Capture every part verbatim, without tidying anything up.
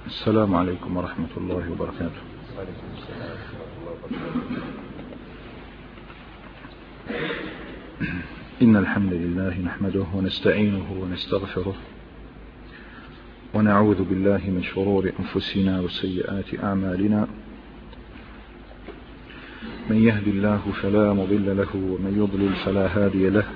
السلام عليكم ورحمة الله وبركاته. إن الحمد لله نحمده ونستعينه ونستغفره ونعوذ بالله من شرور أنفسنا وسيئات أعمالنا. من يهد الله فلا مضل له ومن يضلل فلا هادي له،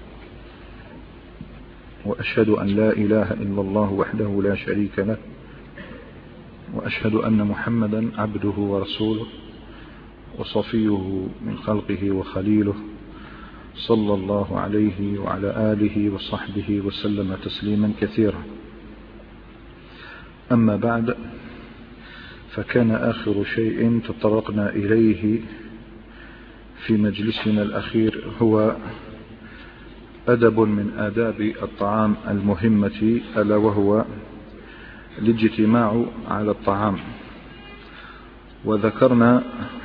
وأشهد أن لا إله إلا الله وحده لا شريك له، وأشهد أن محمدا عبده ورسوله وصفيه من خلقه وخليله، صلى الله عليه وعلى آله وصحبه وسلم تسليما كثيرا. أما بعد، فكان آخر شيء تطرقنا إليه في مجلسنا الأخير هو أدب من آداب الطعام المهمة، ألا وهو الاجتماع على الطعام. وذكرنا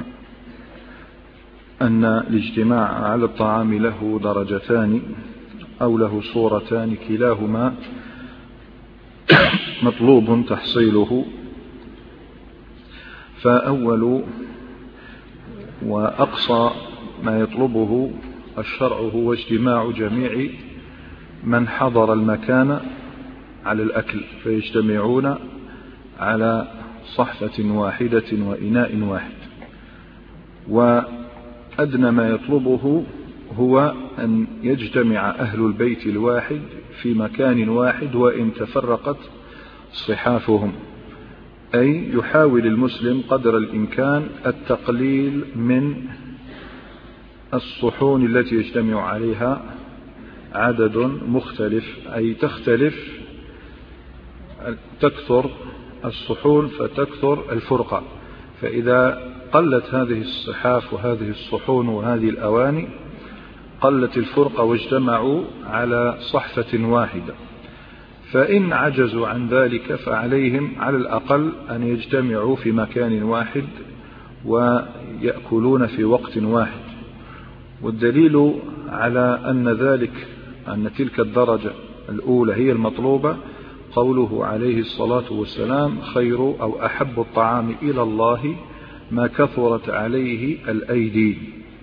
أن الاجتماع على الطعام له درجتان أو له صورتان، كلاهما مطلوب تحصيله. فأول وأقصى ما يطلبه الشرع هو اجتماع جميع من حضر المكان على الأكل، فيجتمعون على صحفة واحدة وإناء واحد. وأدنى ما يطلبه هو أن يجتمع أهل البيت الواحد في مكان واحد وإن تفرقت صحافهم، أي يحاول المسلم قدر الإمكان التقليل من الصحون التي يجتمع عليها عدد مختلف، أي تختلف تكثر الصحون فتكثر الفرقة. فإذا قلت هذه الصحاف وهذه الصحون وهذه الأواني قلت الفرقة واجتمعوا على صحفة واحدة. فإن عجزوا عن ذلك فعليهم على الأقل أن يجتمعوا في مكان واحد ويأكلون في وقت واحد. والدليل على أن ذلك أن تلك الدرجة الأولى هي المطلوبة قوله عليه الصلاة والسلام: خير أو أحب الطعام إلى الله ما كثرت عليه الأيدي.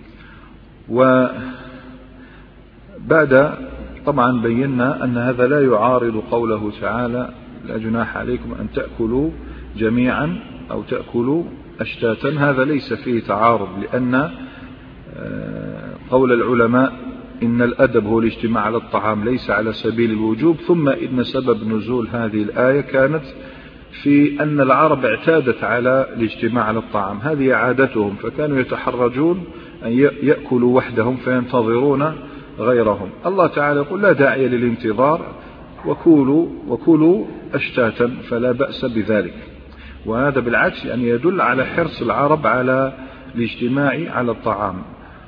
وبعد طبعا بينا أن هذا لا يعارض قوله تعالى: لا جناح عليكم أن تأكلوا جميعا أو تأكلوا أشتاتا. هذا ليس فيه تعارض، لأن قول العلماء إن الأدب هو الاجتماع على الطعام ليس على سبيل الوجوب. ثم إن سبب نزول هذه الآية كانت في أن العرب اعتادت على الاجتماع على الطعام، هذه عادتهم، فكانوا يتحرجون أن يأكلوا وحدهم فينتظرون غيرهم. الله تعالى يقول: لا داعي للانتظار، وكولوا وكولوا أشتاتا، فلا بأس بذلك. وهذا بالعكس يعني يدل على حرص العرب على الاجتماع على الطعام.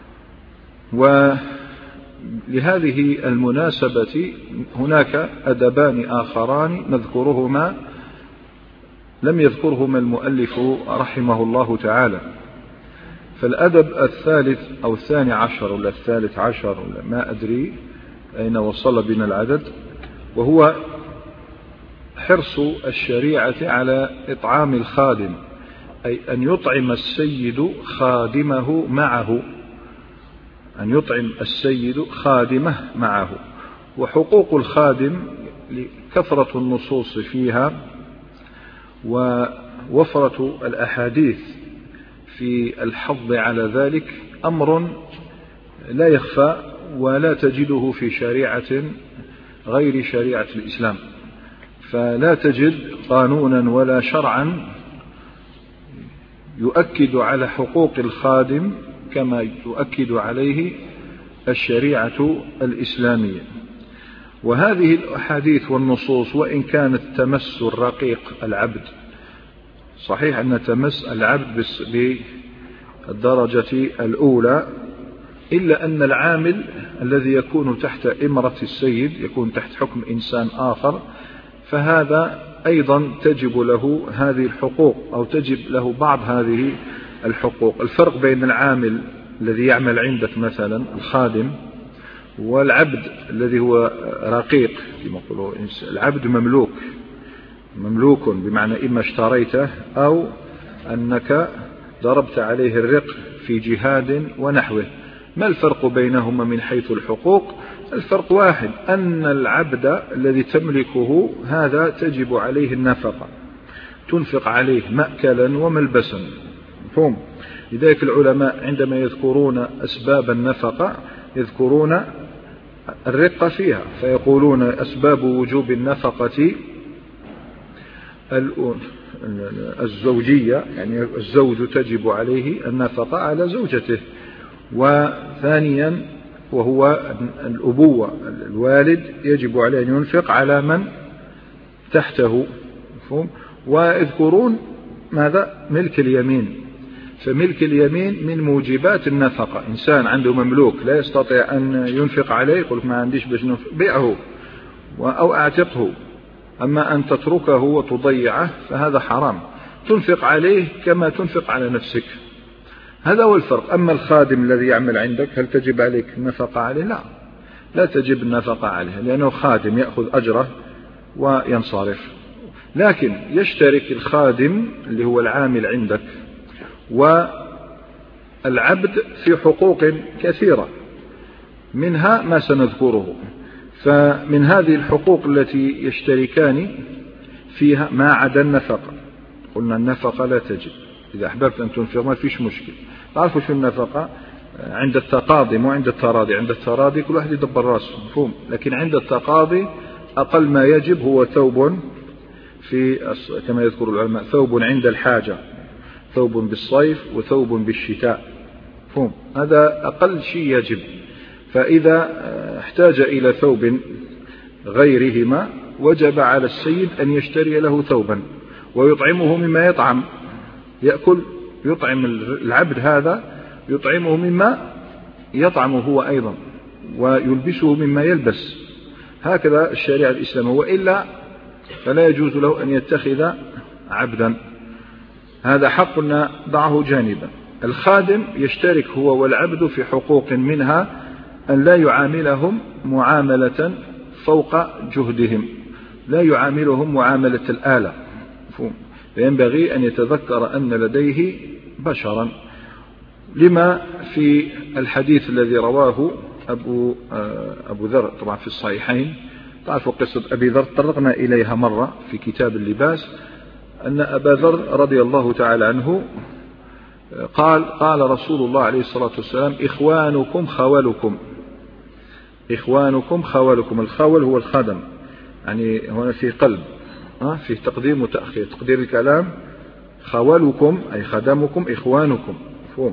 ولهذه المناسبة هناك أدبان آخران نذكرهما لم يذكرهما المؤلف رحمه الله تعالى. فالأدب الثالث أو الثاني عشر ولا الثالث عشر ولا ما أدري أين وصل بنا العدد، وهو حرص الشريعة على إطعام الخادم، أي أن يطعم السيد خادمه معه، أن يطعم السيد خادمه معه. وحقوق الخادم لكثرة النصوص فيها ووفرة الأحاديث في الحض على ذلك أمر لا يخفى ولا تجده في شريعة غير شريعة الإسلام. فلا تجد قانونا ولا شرعا يؤكد على حقوق الخادم كما تؤكد عليه الشريعة الإسلامية. وهذه الأحاديث والنصوص وإن كانت تمس الرقيق العبد، صحيح أن تمس العبد بالدرجة الأولى، إلا أن العامل الذي يكون تحت إمرة السيد يكون تحت حكم إنسان آخر، فهذا أيضا تجب له هذه الحقوق أو تجب له بعض هذه الحقوق. الفرق بين العامل الذي يعمل عندك مثلا الخادم والعبد الذي هو رقيق كما يقولوا، العبد مملوك مملوك بمعنى إما اشتريته أو أنك ضربت عليه الرق في جهاد ونحوه. ما الفرق بينهما من حيث الحقوق؟ الفرق واحد، أن العبد الذي تملكه هذا تجب عليه النفقة، تنفق عليه مأكلا وملبسا، مفهوم؟ لذلك العلماء عندما يذكرون أسباب النفقة يذكرون الرقة فيها، فيقولون أسباب وجوب النفقة الزوجية، يعني الزوج تجب عليه النفقة على زوجته. وثانيا وهو الأبوة، الوالد يجب عليه أن ينفق على من تحته، مفهوم؟ ويذكرون ماذا؟ ملك اليمين، فملك اليمين من موجبات النفقة. إنسان عنده مملوك لا يستطيع أن ينفق عليه، يقول ما عنديش باش ننفق، بيعه أو أعتقه. أما أن تتركه وتضيعه فهذا حرام، تنفق عليه كما تنفق على نفسك، هذا هو الفرق. أما الخادم الذي يعمل عندك هل تجب عليك النفقة عليه؟ لا، لا تجب النفقة عليه، لأنه خادم يأخذ أجره وينصرف. لكن يشترك الخادم اللي هو العامل عندك والعبد في حقوق كثيرة، منها ما سنذكره. فمن هذه الحقوق التي يشتركان فيها ما عدا النفقة. قلنا النفقة لا تجب، إذا أحببت أن تنفق ما فيش مشكل. تعرفوا شو النفقة؟ عند التقاضي مو عند التراضي. عند التراضي كل واحد يدبر راسه، مفهوم؟ لكن عند التقاضي أقل ما يجب هو ثوب، في كما يذكر العلماء ثوب عند الحاجة، ثوب بالصيف وثوب بالشتاء، مفهوم؟ هذا أقل شيء يجب. فإذا احتاج إلى ثوب غيرهما وجب على السيد أن يشتري له ثوبا ويطعمه مما يطعم، يأكل يطعم العبد هذا، يطعمه مما يطعم هو أيضا، ويلبسه مما يلبس. هكذا الشريعة الإسلامية، وإلا فلا يجوز له أن يتخذ عبدا. هذا حق ضعه جانبا. الخادم يشترك هو والعبد في حقوق، منها أن لا يعاملهم معاملة فوق جهدهم، لا يعاملهم معاملة الآلة، فينبغي أن يتذكر أن لديه بشرا، لما في الحديث الذي رواه أبو, أبو ذر طبعا في الصحيحين. تعرفوا قصة أبي ذر، تطرقنا إليها مرة في كتاب اللباس، أن أبا ذر رضي الله تعالى عنه قال قال رسول الله عليه الصلاة والسلام: إخوانكم خولكم، إخوانكم خولكم. الخول هو الخدم، يعني هنا في قلب، في تقديم وتأخير. تقدير الكلام خولكم أي خدمكم، إخوانكم، مفهوم؟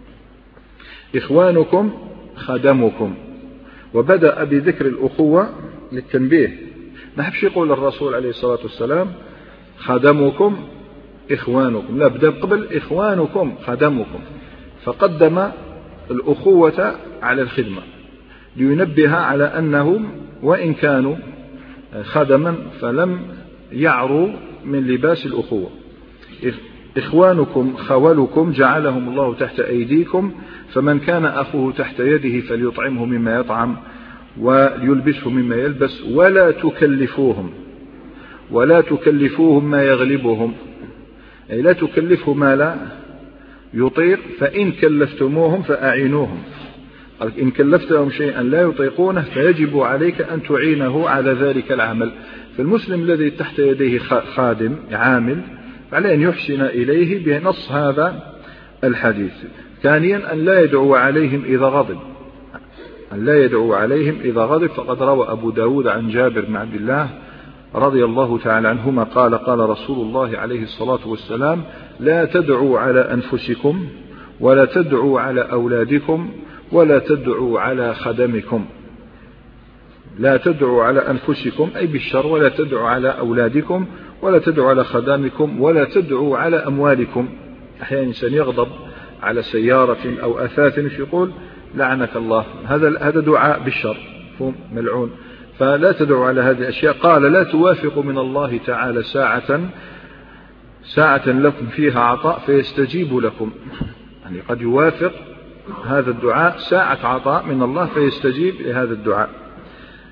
إخوانكم خدمكم. وبدأ بذكر الأخوة للتنبيه، ما حبش يقول الرسول عليه الصلاة والسلام خدمكم إخوانكم، لا، بدأ قبل إخوانكم خدمكم، فقدم الأخوة على الخدمة لينبه على أنهم وإن كانوا خدما فلم يعروا من لباس الأخوة. إخوانكم خولكم جعلهم الله تحت أيديكم، فمن كان أخوه تحت يده فليطعمه مما يطعم وليلبسه مما يلبس، ولا تكلفوهم ولا تكلفوهم ما يغلبهم، أي لا تكلفه ما لا يطيق، فإن كلفتموهم فأعينوهم. إن كلفتهم شيئا لا يطيقونه فيجب عليك أن تعينه على ذلك العمل. فالمسلم الذي تحت يديه خادم عامل عليه أن يحسن إليه بنص هذا الحديث. ثانيا أن لا يدعو عليهم إذا غضب، أن لا يدعو عليهم إذا غضب. فقد روى أبو داود عن جابر بن عبد الله رضي الله تعالى عنهما قال قال رسول الله عليه الصلاة والسلام: لا تدعوا على أنفسكم ولا تدعوا على أولادكم ولا تدعوا على خدمكم. لا تدعوا على أنفسكم أي بالشر، ولا تدعوا على أولادكم ولا تدعوا على خدامكم ولا تدعوا على أموالكم. أحيانا إنسان يغضب على سيارة أو أثاث يقول لعنك الله، هذا هذا دعاء بالشر، ملعون. فلا تدعوا على هذه الأشياء. قال: لا توافق من الله تعالى ساعة ساعة لكم فيها عطاء فيستجيب لكم، يعني قد يوافق هذا الدعاء ساعة عطاء من الله فيستجيب لهذا الدعاء.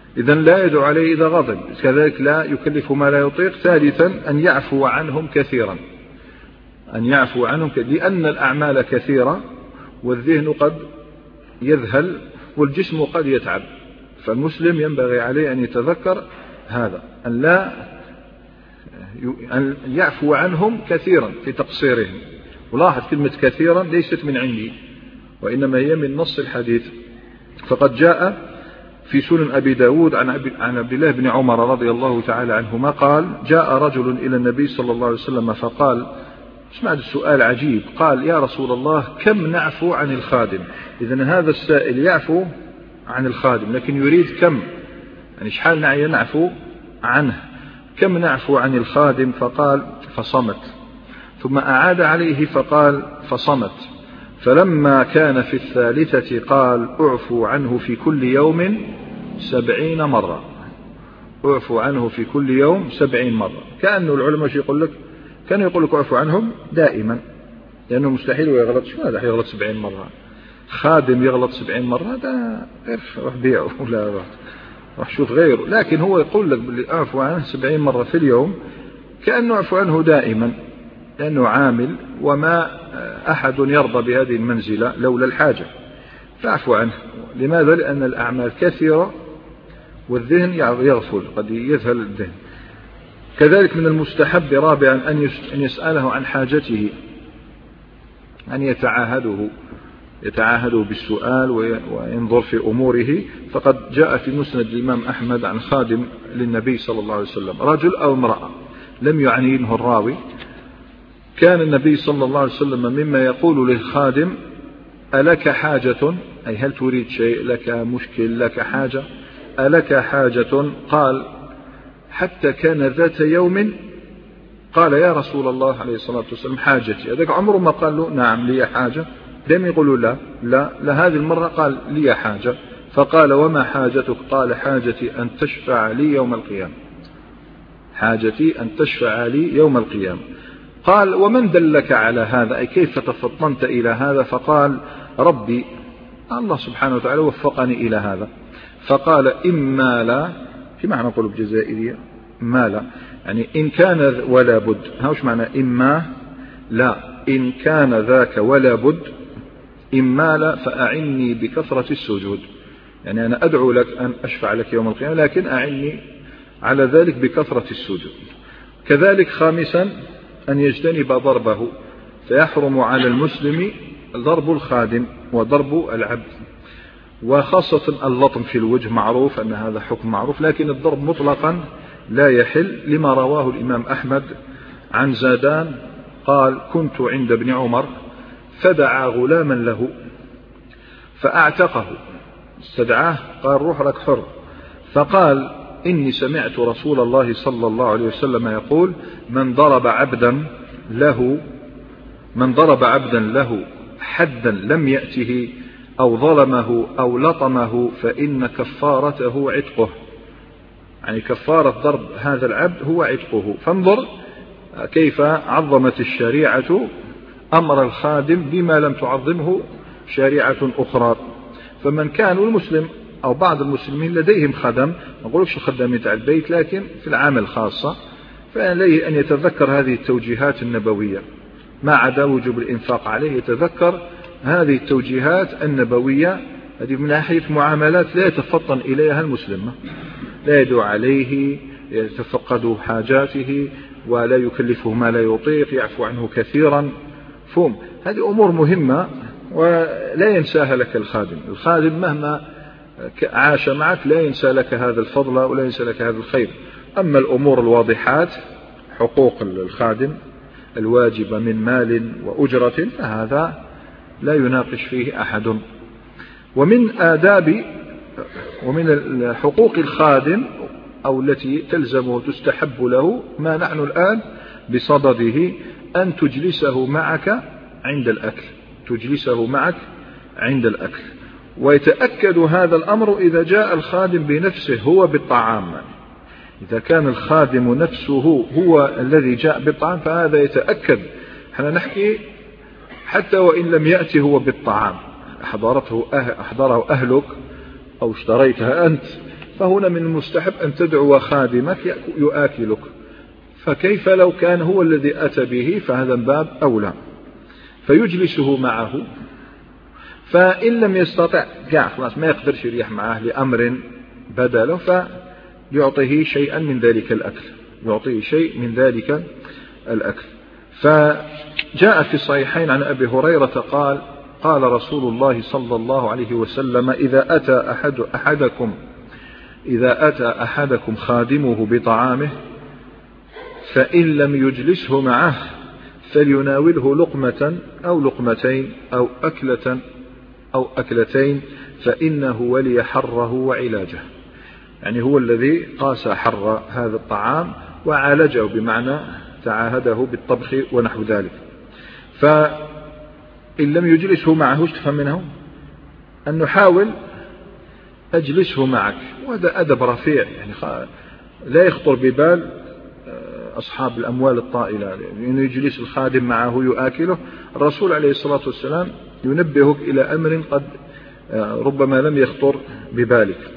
إذن لا يدعو عليه إذا غضب، كذلك لا يكلف ما لا يطيق. ثالثا أن يعفو عنهم كثيرا، أن يعفو عنهم لأن الأعمال كثيرة والذهن قد يذهل والجسم قد يتعب، فالمسلم ينبغي عليه أن يتذكر هذا، أن لا أن يعفو عنهم كثيرا في تقصيرهم. ولاحظ كلمة كثيرا ليست من عندي وإنما هي من نص الحديث. فقد جاء في سنن أبي داود عن عبد الله بن عمر رضي الله تعالى عنهما قال: جاء رجل إلى النبي صلى الله عليه وسلم فقال، اسمع السؤال عجيب، قال: يا رسول الله كم نعفو عن الخادم؟ إذن هذا السائل يعفو عن الخادم لكن يريد كم، يعني شحال نعي نعفو عنه، كم نعفو عن الخادم؟ فقال فصمت، ثم أعاد عليه فقال فصمت، فلما كان في الثالثة قال: اعفو عنه في كل يوم سبعين مرة، اعفو عنه في كل يوم سبعين مرة. كأنه العلماء يقول لك، كانوا يقول لك اعفو عنهم دائما لأنه مستحيل ويغلط، شو هذا يغلط سبعين مرة؟ خادم يغلط سبعين مرة ده روح بيعه ولا روح, روح شوف غيره. لكن هو يقول لك باللي اعفو عنه سبعين مرة في اليوم، كأنه اعفو عنه دائما لأنه عامل وما أحد يرضى بهذه المنزلة لولا الحاجة، فاعفو عنه. لماذا؟ لأن الأعمال كثيرة والذهن يغفل، قد يذهل الذهن. كذلك من المستحب رابعا أن يسأله عن حاجته، أن يتعاهده يتعاهده بالسؤال وينظر في أموره. فقد جاء في مسند الإمام أحمد عن خادم للنبي صلى الله عليه وسلم، رجل أو امرأة لم يعنيه الراوي، كان النبي صلى الله عليه وسلم مما يقول للخادم: ألك حاجة؟ أي هل تريد شيء، لك مشكل، لك حاجة، ألك حاجة؟ قال: حتى كان ذات يوم قال: يا رسول الله عليه الصلاة والسلام حاجتي. هذاك عمره ما قال له نعم لي حاجة، دائما يقولوا لا لا لا. هذه المرة قال لي حاجة، فقال: وما حاجتك؟ قال: حاجتي أن تشفع لي يوم القيامة، حاجتي أن تشفع لي يوم القيامة. قال: ومن دلك على هذا؟ أي كيف تفطنت إلى هذا؟ فقال: ربي، الله سبحانه وتعالى وفقني إلى هذا. فقال: إما لا، في معنى نقول بجزائرية ما لا، يعني إن كان ولا بد. هاوش معنى إما لا؟ إن كان ذاك ولا بد، إما لا فأعني بكثرة السجود، يعني أنا أدعو لك أن أشفع لك يوم القيامة لكن أعني على ذلك بكثرة السجود. كذلك خامسا أن يجتنب ضربه، فيحرم على المسلم ضرب الخادم وضرب العبد، وخاصة اللطم في الوجه، معروف أن هذا حكم معروف، لكن الضرب مطلقا لا يحل، لما رواه الإمام أحمد عن زادان قال: كنت عند ابن عمر فدعا غلاما له فأعتقه، استدعاه قال: روح لك حر. فقال: إني سمعت رسول الله صلى الله عليه وسلم يقول: من ضرب عبدا له من ضرب عبدا له حدا لم يأته أو ظلمه أو لطمه فإن كفارته عتقه، يعني كفارة ضرب هذا العبد هو عتقه. فانظر كيف عظمت الشريعة أمر الخادم بما لم تعظمه شريعة أخرى. فمن كانوا المسلم أو بعض المسلمين لديهم خدم، ما نقولش الخدام تاع البيت لكن في العمل خاصة، فعليه أن يتذكر هذه التوجيهات النبوية، ما عدا وجوب الإنفاق عليه يتذكر هذه التوجيهات النبوية. هذه من ناحية معاملات لا يتفطن إليها المسلم، لا يدعو عليه، يتفقد حاجاته ولا يكلفه ما لا يطيق، يعفو عنه كثيرا. فهم هذه أمور مهمة ولا ينساها لك الخادم. الخادم مهما عاش معك لا ينسى لك هذا الفضل ولا ينسى لك هذا الخير. أما الأمور الواضحات، حقوق الخادم الواجبة من مال وأجرة، فهذا لا يناقش فيه أحد. ومن آداب ومن حقوق الخادم أو التي تلزمه وتستحب له ما نحن الآن بصدده، أن تجلسه معك عند الأكل، تجلسه معك عند الأكل. ويتأكد هذا الأمر إذا جاء الخادم بنفسه هو بالطعام، إذا كان الخادم نفسه هو الذي جاء بالطعام فهذا يتأكد. احنا نحكي حتى وإن لم يأتي هو بالطعام، أحضرته أه... أحضره أهلك أو اشتريتها أنت، فهنا من المستحب أن تدعو خادمك يؤكلك، فكيف لو كان هو الذي أتى به؟ فهذا باب أولى. فيجلسه معه، فإن لم يستطع قاع خلاص ما يقدرش يريح معه لأمر بدله، فيعطيه شيئا من ذلك الأكل، يعطيه شيء من ذلك الأكل. فجاء في الصحيحين عن أبي هريرة قال قال رسول الله صلى الله عليه وسلم: إذا أتى أحد أحدكم إذا أتى أحدكم خادمه بطعامه فإن لم يجلسه معه فليناوله لقمة أو لقمتين أو أكلة أو أكلتين فإنه ولي حره وعلاجه. يعني هو الذي قاس حر هذا الطعام وعالجه، بمعنى تعاهده بالطبخ ونحو ذلك. فإن لم يجلسه معه، ايش تفهم منه؟ أن نحاول أجلسه معك، وهذا أدب رفيع، يعني لا يخطر ببال أصحاب الأموال الطائلة أنه يجلس الخادم معه يؤكله. الرسول عليه الصلاة والسلام ينبهك إلى أمر قد ربما لم يخطر ببالك.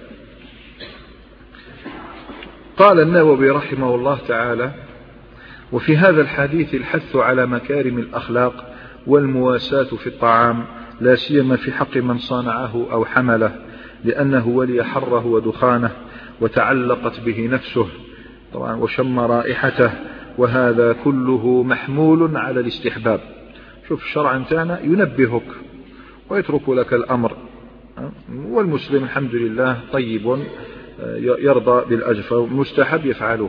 قال النووي رحمه الله تعالى: وفي هذا الحديث الحث على مكارم الأخلاق والمواساة في الطعام، لا سيما في حق من صنعه أو حمله، لأنه ولي حره ودخانه وتعلقت به نفسه طبعا وشم رائحته، وهذا كله محمول على الاستحباب. شوف الشرع بتاعنا ينبهك ويترك لك الأمر، والمسلم الحمد لله طيب يرضى بالأجر، فمستحب يفعله.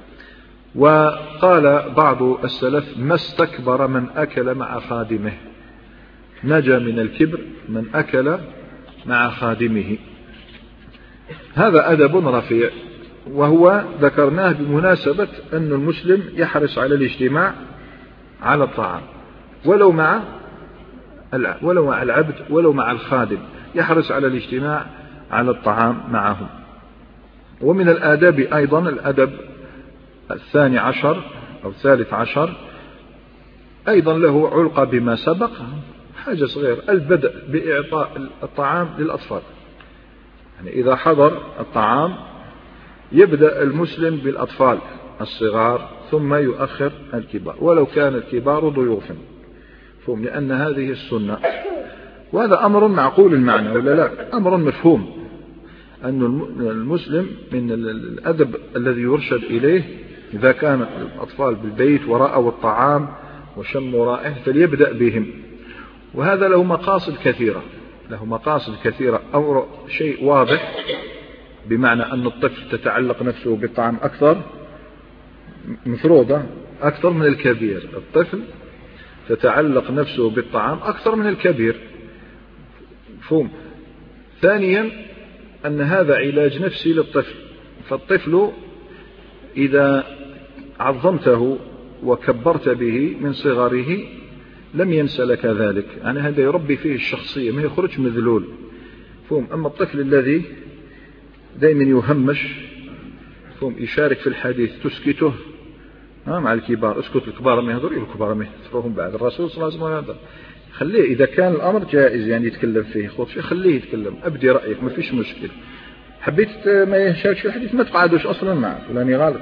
وقال بعض السلف: ما استكبر من أكل مع خادمه، نجا من الكبر من أكل مع خادمه. هذا أدب رفيع، وهو ذكرناه بمناسبة أن المسلم يحرص على الاجتماع على الطعام، ولو مع ولو مع العبد ولو مع الخادم، يحرص على الاجتماع على الطعام معهم. ومن الآداب أيضا الأدب الثاني عشر أو الثالث عشر أيضا له علقة بما سبق، حاجة صغيرة: البدء بإعطاء الطعام للأطفال. يعني إذا حضر الطعام يبدأ المسلم بالأطفال الصغار ثم يؤخر الكبار، ولو كان الكبار ضيوفا، فهم، لأن هذه السنة. وهذا أمر معقول المعنى ولا لا؟ أمر مفهوم، أن المسلم من الأدب الذي يرشد إليه إذا كان الأطفال بالبيت ورأوا الطعام وشموا رائحه فليبدأ بهم. وهذا له مقاصد كثيرة، له مقاصد كثيرة. أمر شيء واضح، بمعنى أن الطفل تتعلق نفسه بالطعام أكثر، مفروضة أكثر من الكبير. الطفل تتعلق نفسه بالطعام أكثر من الكبير، مفهوم. ثانيا أن هذا علاج نفسي للطفل، فالطفل إذا عظمته وكبرت به من صغره لم ينسى لك ذلك، يعني هذا يربي فيه الشخصية، ما يخرج مذلول، فهم. أما الطفل الذي دائما يهمش، فهم، يشارك في الحديث تسكته مع الكبار، اسكت الكبار ما يهضر، الكبار ما يهضرهم بعد. الرسول صلى الله عليه وسلم خليه إذا كان الأمر جائز يعني يتكلم فيه خذ شيء، خليه يتكلم، أبدي رأيك، ما فيش مشكلة. حبيت ما يشاركش في الحديث ما تقعدوش أصلا معه، فلاني غلط.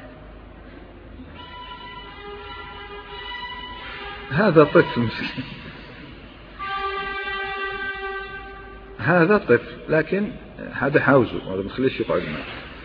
هذا طفل هذا طفل، لكن هذا حاوزه، هذا ما تخليش يقعد معه.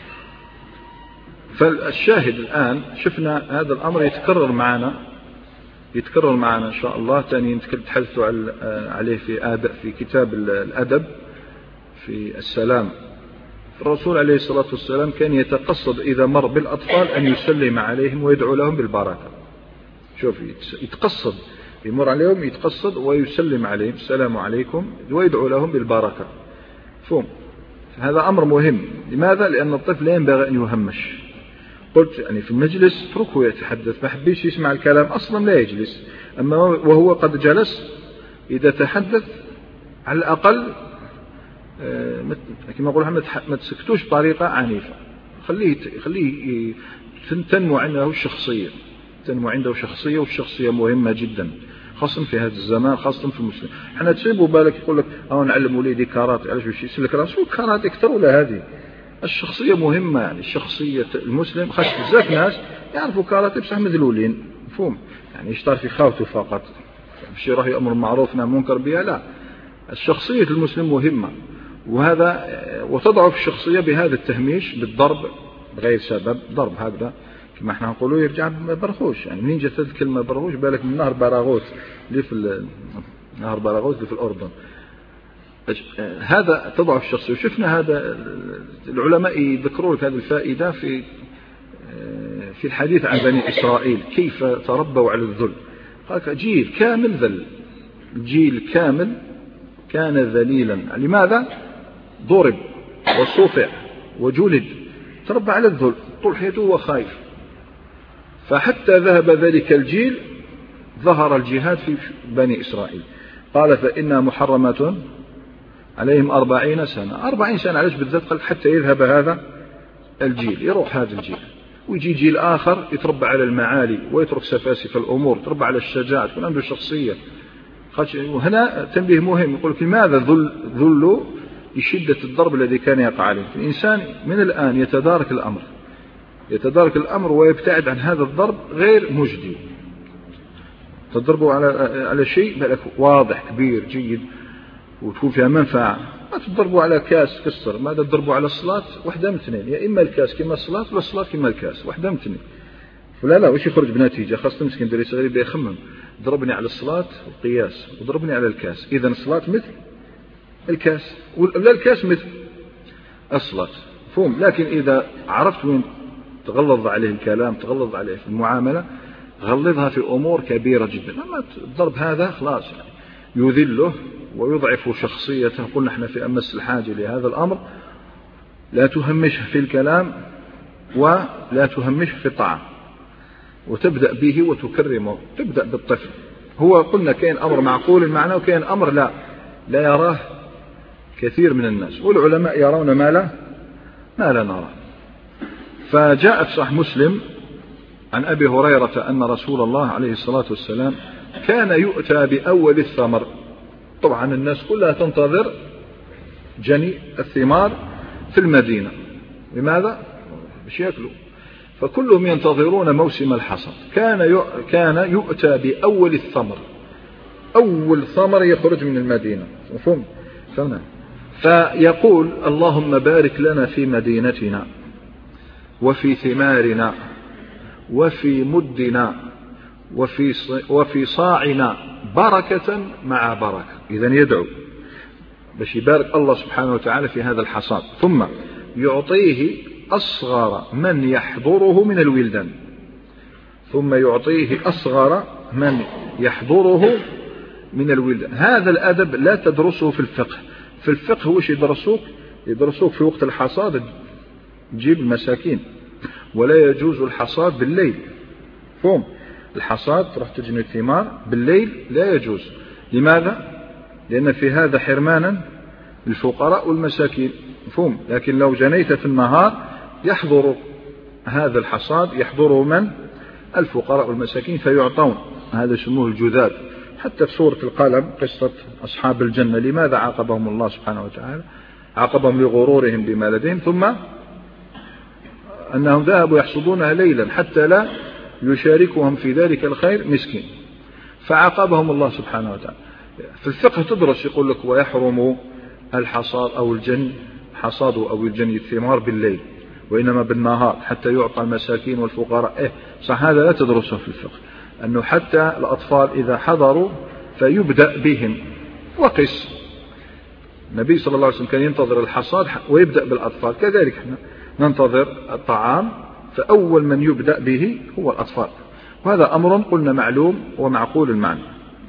فالشاهد الآن شفنا هذا الأمر يتكرر معنا يتكرر معنا إن شاء الله. تاني نتحدث عليه في آدب في كتاب الأدب في السلام. الرسول عليه الصلاة والسلام كان يتقصد إذا مر بالأطفال أن يسلم عليهم ويدعو لهم بالبركة. شوف، يتقصد يمر عليهم يتقصد ويسلم عليهم السلام عليكم ويدعو لهم بالبركة، فهم. هذا أمر مهم. لماذا؟ لأن الطفل لا ينبغي أن يهمش. قلت يعني في المجلس اتركه يتحدث، ما حبيش يسمع الكلام أصلا لا يجلس. أما وهو قد جلس إذا تحدث على الأقل كما أقول ما تسكتوش بطريقة عنيفة، خليه خليه تنمو عنده الشخصية تنمو عنده شخصية، والشخصية مهمة جدا خاصة في هذا الزمان، خاصة في المسلم. احنا تسيبوا بالك يقول لك أو نعلم وليدي كاراتي، علاش باش يسلك راسه كاراتي أكثر ولا هذه الشخصية مهمة، يعني الشخصية المسلم خاص بزاف ناس يعرفوا كاراتي بصح مذلولين، مفهوم؟ يعني يشتغل في خاوته فقط، مش يروح يأمر معروف نهي منكر بها، لا. الشخصية المسلم مهمة، وهذا وتضعف الشخصية بهذا التهميش بالضرب بغير سبب، ضرب هكذا كما احنا نقولوا يرجع برغوش. يعني منين جت الكلمة برغوش بالك من نهر باراغوت اللي في نهر باراغوت اللي في الأردن. هذا تضعف الشخصية. وشفنا هذا العلماء يذكروا لك هذه الفائدة في في الحديث عن بني إسرائيل كيف تربوا على الذل. قال جيل كامل ذل، جيل كامل كان ذليلا. لماذا؟ ضرب وصفع وجلد، تربى على الذل طول حياته هو خايف. فحتى ذهب ذلك الجيل ظهر الجهاد في بني إسرائيل. قال فإنها محرمة عليهم أربعين سنة. أربعين سنة علاش بالذات؟ قال حتى يذهب هذا الجيل، يروح هذا الجيل ويجي جيل آخر يتربى على المعالي ويترك سفاسف الأمور، يتربى على الشجاعة، تكون عنده شخصية. وهنا تنبيه مهم، يقول لك لماذا ذل ذلوا لشدة الضرب الذي كان يقع عليه. الإنسان من الآن يتدارك الأمر، يتدارك الأمر ويبتعد عن هذا الضرب غير مجدي. تضربوا على على شيء بالك واضح كبير جيد وتكون فيها منفعة. ما تضربوا على كاس كسر، ماذا تضربوا على الصلاة؟ واحدة من اثنين، يا إما الكاس كما الصلاة ولا الصلاة كما الكاس، واحدة من اثنين. فلا لا وش يخرج بنتيجة؟ خاصة مسكين دري صغير يبدا يخمم، ضربني على الصلاة والقياس وضربني على الكاس، إذا الصلاة مثل الكاس ولا الكاس مثل الصلاة، فهم. لكن إذا عرفت وين تغلظ عليه الكلام، تغلظ عليه في المعاملة، غلظها في أمور كبيرة جدا. أما الضرب هذا خلاص يعني يذله ويضعف شخصيته. قلنا احنا في أمس الحاجة لهذا الأمر. لا تهمشه في الكلام ولا تهمشه في الطعام، وتبدأ به وتكرمه. تبدأ بالطفل، هو قلنا كاين أمر معقول المعنى وكاين أمر لا لا يراه كثير من الناس، والعلماء يرون ما لا ما لا نرى. فجاء في صحيح مسلم عن أبي هريرة أن رسول الله عليه الصلاة والسلام كان يؤتى بأول الثمر. طبعا الناس كلها تنتظر جني الثمار في المدينة. لماذا؟ مش يأكلوا، فكلهم ينتظرون موسم الحصاد. كان كان يؤتى بأول الثمر، أول ثمر يخرج من المدينة، مفهوم؟ فيقول اللهم بارك لنا في مدينتنا وفي ثمارنا وفي مدنا وفي وفي صاعنا بركة مع بركة. إذن يدعو باش يبارك الله سبحانه وتعالى في هذا الحصاد، ثم يعطيه أصغر من يحضره من الولدان، ثم يعطيه أصغر من يحضره من الولدان. هذا الأدب لا تدرسه في الفقه. في الفقه وش يدرسوك؟ يدرسوك في وقت الحصاد تجيب المساكين، ولا يجوز الحصاد بالليل. فهم الحصاد تروح تجني الثمار بالليل لا يجوز. لماذا؟ لأن في هذا حرمانا للفقراء والمساكين، مفهوم. لكن لو جنيت في النهار يحضر هذا الحصاد، يحضره من؟ الفقراء والمساكين فيعطون. هذا يسموه الجذاذ. حتى في سورة القلم قصة أصحاب الجنة لماذا عاقبهم الله سبحانه وتعالى؟ عاقبهم لغرورهم بما لديهم، ثم أنهم ذهبوا يحصدونها ليلا حتى لا يشاركهم في ذلك الخير مسكين، فعاقبهم الله سبحانه وتعالى. في الفقه تدرس يقول لك ويحرم الحصاد أو الجني حصاد أو الجني الثمار بالليل، وإنما بالنهار حتى يعطى المساكين والفقراء. إيه صح، هذا لا تدرسه في الفقه، أنه حتى الأطفال إذا حضروا فيبدأ بهم. وقس النبي صلى الله عليه وسلم كان ينتظر الحصاد ويبدأ بالأطفال، كذلك احنا ننتظر الطعام فأول من يبدأ به هو الأطفال. وهذا أمر قلنا معلوم ومعقول المعنى.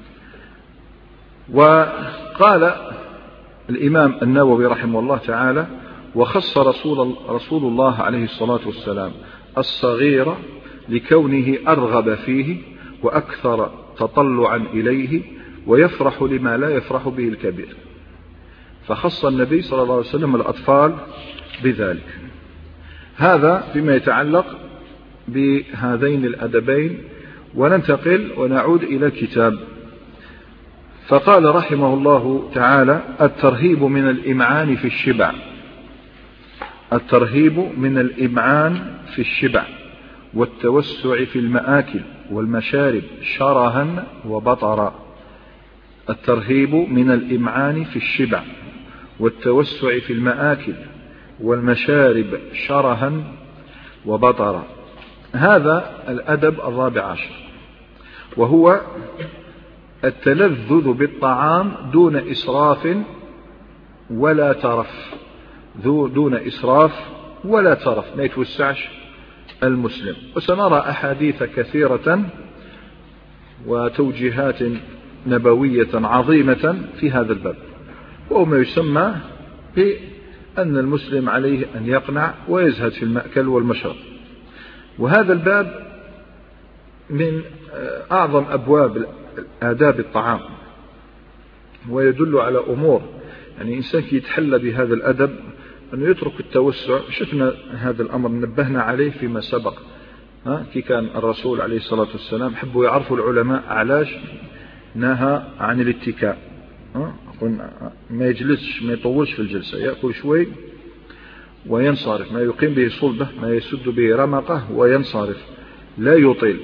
وقال الإمام النووي رحمه الله تعالى وخص رسول, رسول الله عليه الصلاة والسلام الصغير لكونه أرغب فيه وأكثر تطلعا إليه ويفرح لما لا يفرح به الكبير. فخص النبي صلى الله عليه وسلم الأطفال بذلك. هذا فيما يتعلق بهذين الأدبين. وننتقل ونعود إلى الكتاب. فقال رحمه الله تعالى الترهيب من الإمعان في الشبع. الترهيب من الإمعان في الشبع والتوسع في المآكل والمشارب شرها وبطرا. الترهيب من الإمعان في الشبع والتوسع في المآكل والمشارب شرها وبطرا. هذا الأدب الرابع عشر، وهو التلذذ بالطعام دون إسراف ولا ترف، دون إسراف ولا ترف، ما يتوسعش المسلم. وسنرى أحاديث كثيرة وتوجيهات نبوية عظيمة في هذا الباب، وهو ما يسمى بأن المسلم عليه أن يقنع ويزهد في المأكل والمشرب. وهذا الباب من أعظم أبواب آداب الطعام، ويدل على أمور يعني إنسان يتحلى بهذا الأدب أنه يترك التوسع. شفنا هذا الأمر نبهنا عليه فيما سبق، ها كي كان الرسول عليه الصلاة والسلام حبوا يعرفوا العلماء علاش نهى عن الاتكاء، ها ما يجلسش ما يطولش في الجلسة، يأكل شوي وينصرف، ما يقيم به صلبه ما يسد به رمقه وينصرف لا يطيل.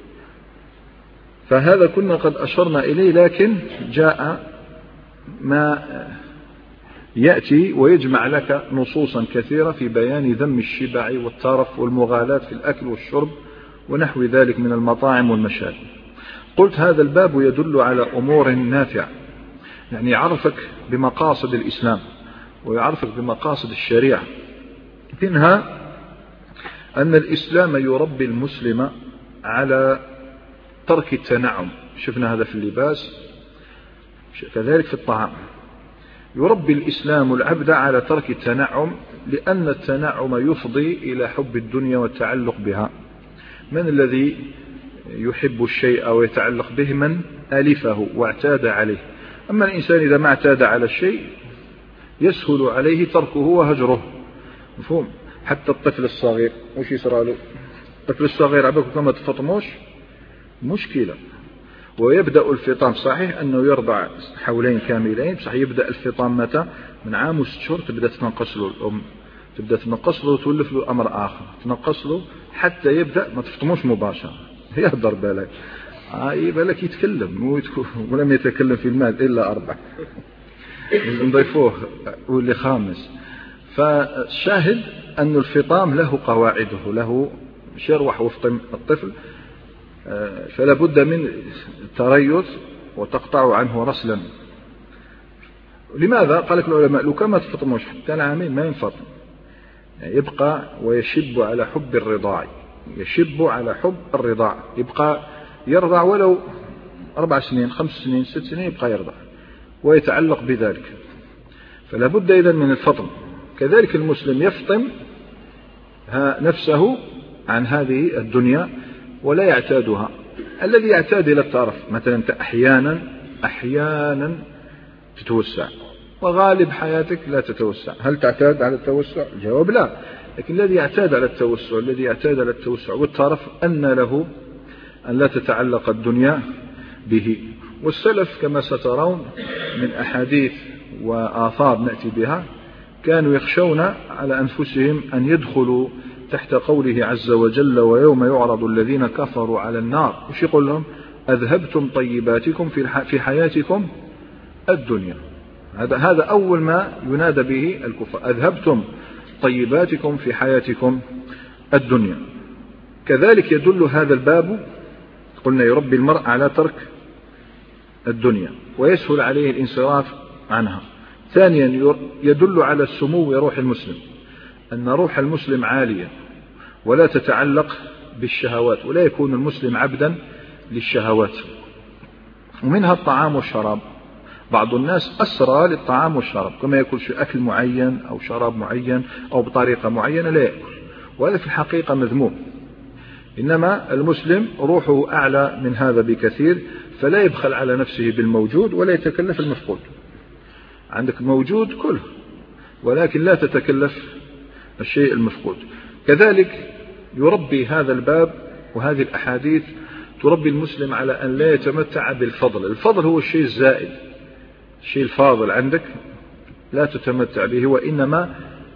فهذا كنا قد أشرنا إليه، لكن جاء ما يأتي ويجمع لك نصوصا كثيرة في بيان ذم الشبع والترف والمغالاة في الأكل والشرب ونحو ذلك من المطاعم والمشارب. قلت هذا الباب يدل على أمور نافعة، يعني يعرفك بمقاصد الإسلام ويعرفك بمقاصد الشريعة. منها أن الإسلام يربي المسلم على ترك التنعم، شفنا هذا في اللباس كذلك في الطعام. يربي الإسلام العبد على ترك التنعم، لأن التنعم يفضي إلى حب الدنيا والتعلق بها. من الذي يحب الشيء ويتعلق به؟ من ألفه واعتاد عليه. أما الإنسان إذا ما اعتاد على الشيء يسهل عليه تركه وهجره، مفهوم؟ حتى الطفل الصغير وش يصير له؟ الطفل الصغير عبك كما تفطموش مشكلة، ويبدأ الفطام. صحيح أنه يرضع حولين كاملين، صحيح يبدأ الفطام متى؟ من عام وست شهور تبدأ تنقص له الأم، تبدأ تنقص له وتولف له أمر آخر، تنقص له حتى يبدأ ما تفطموش مباشرة، يهدر بالك آه بالك يتكلم ولم يتكلم في المال إلا أربع نضيفوه واللي خامس. فالشاهد أن الفطام له قواعده، له شروح وفطم الطفل، فلا بد من تريث وتقطع عنه رسلا. لماذا؟ قال لك العلماء لو كما تفطموش حتى العامين ما ينفطم، يعني يبقى ويشب على حب الرضاع، يشب على حب الرضاع، يبقى يرضع ولو أربع سنين خمس سنين ست سنين يبقى يرضع ويتعلق بذلك. فلا بد إذن من الفطم. كذلك المسلم يفطم نفسه عن هذه الدنيا ولا يعتادها. الذي يعتاد إلى الترف مثلا أنت أحيانا أحيانا تتوسع وغالب حياتك لا تتوسع، هل تعتاد على التوسع؟ الجواب لا. لكن الذي يعتاد على التوسع الذي يعتاد على التوسع والترف أن له أن لا تتعلق الدنيا به. والسلف كما سترون من أحاديث وآثار نأتي بها كانوا يخشون على أنفسهم أن يدخلوا تحت قوله عز وجل ويوم يعرض الذين كفروا على النار، وش يقول لهم؟ أذهبتم طيباتكم في حياتكم الدنيا. هذا هذا أول ما ينادى به الكفار، أذهبتم طيباتكم في حياتكم الدنيا. كذلك يدل هذا الباب قلنا يربي المرء على ترك الدنيا ويسهل عليه الانصراف عنها. ثانيا يدل على سمو روح المسلم، أن روح المسلم عالية ولا تتعلق بالشهوات، ولا يكون المسلم عبدا للشهوات. ومنها الطعام والشراب، بعض الناس أسرى للطعام والشراب، كما يأكل شيء أكل معين أو شراب معين أو بطريقة معينة لا يأكل، وهذا في الحقيقة مذموم. إنما المسلم روحه أعلى من هذا بكثير، فلا يبخل على نفسه بالموجود ولا يتكلف المفقود. عندك موجود كله، ولكن لا تتكلف الشيء المفقود. كذلك يربي هذا الباب وهذه الأحاديث تربي المسلم على أن لا يتمتع بالفضل. الفضل هو الشيء الزائد، الشيء الفاضل عندك لا تتمتع به، وإنما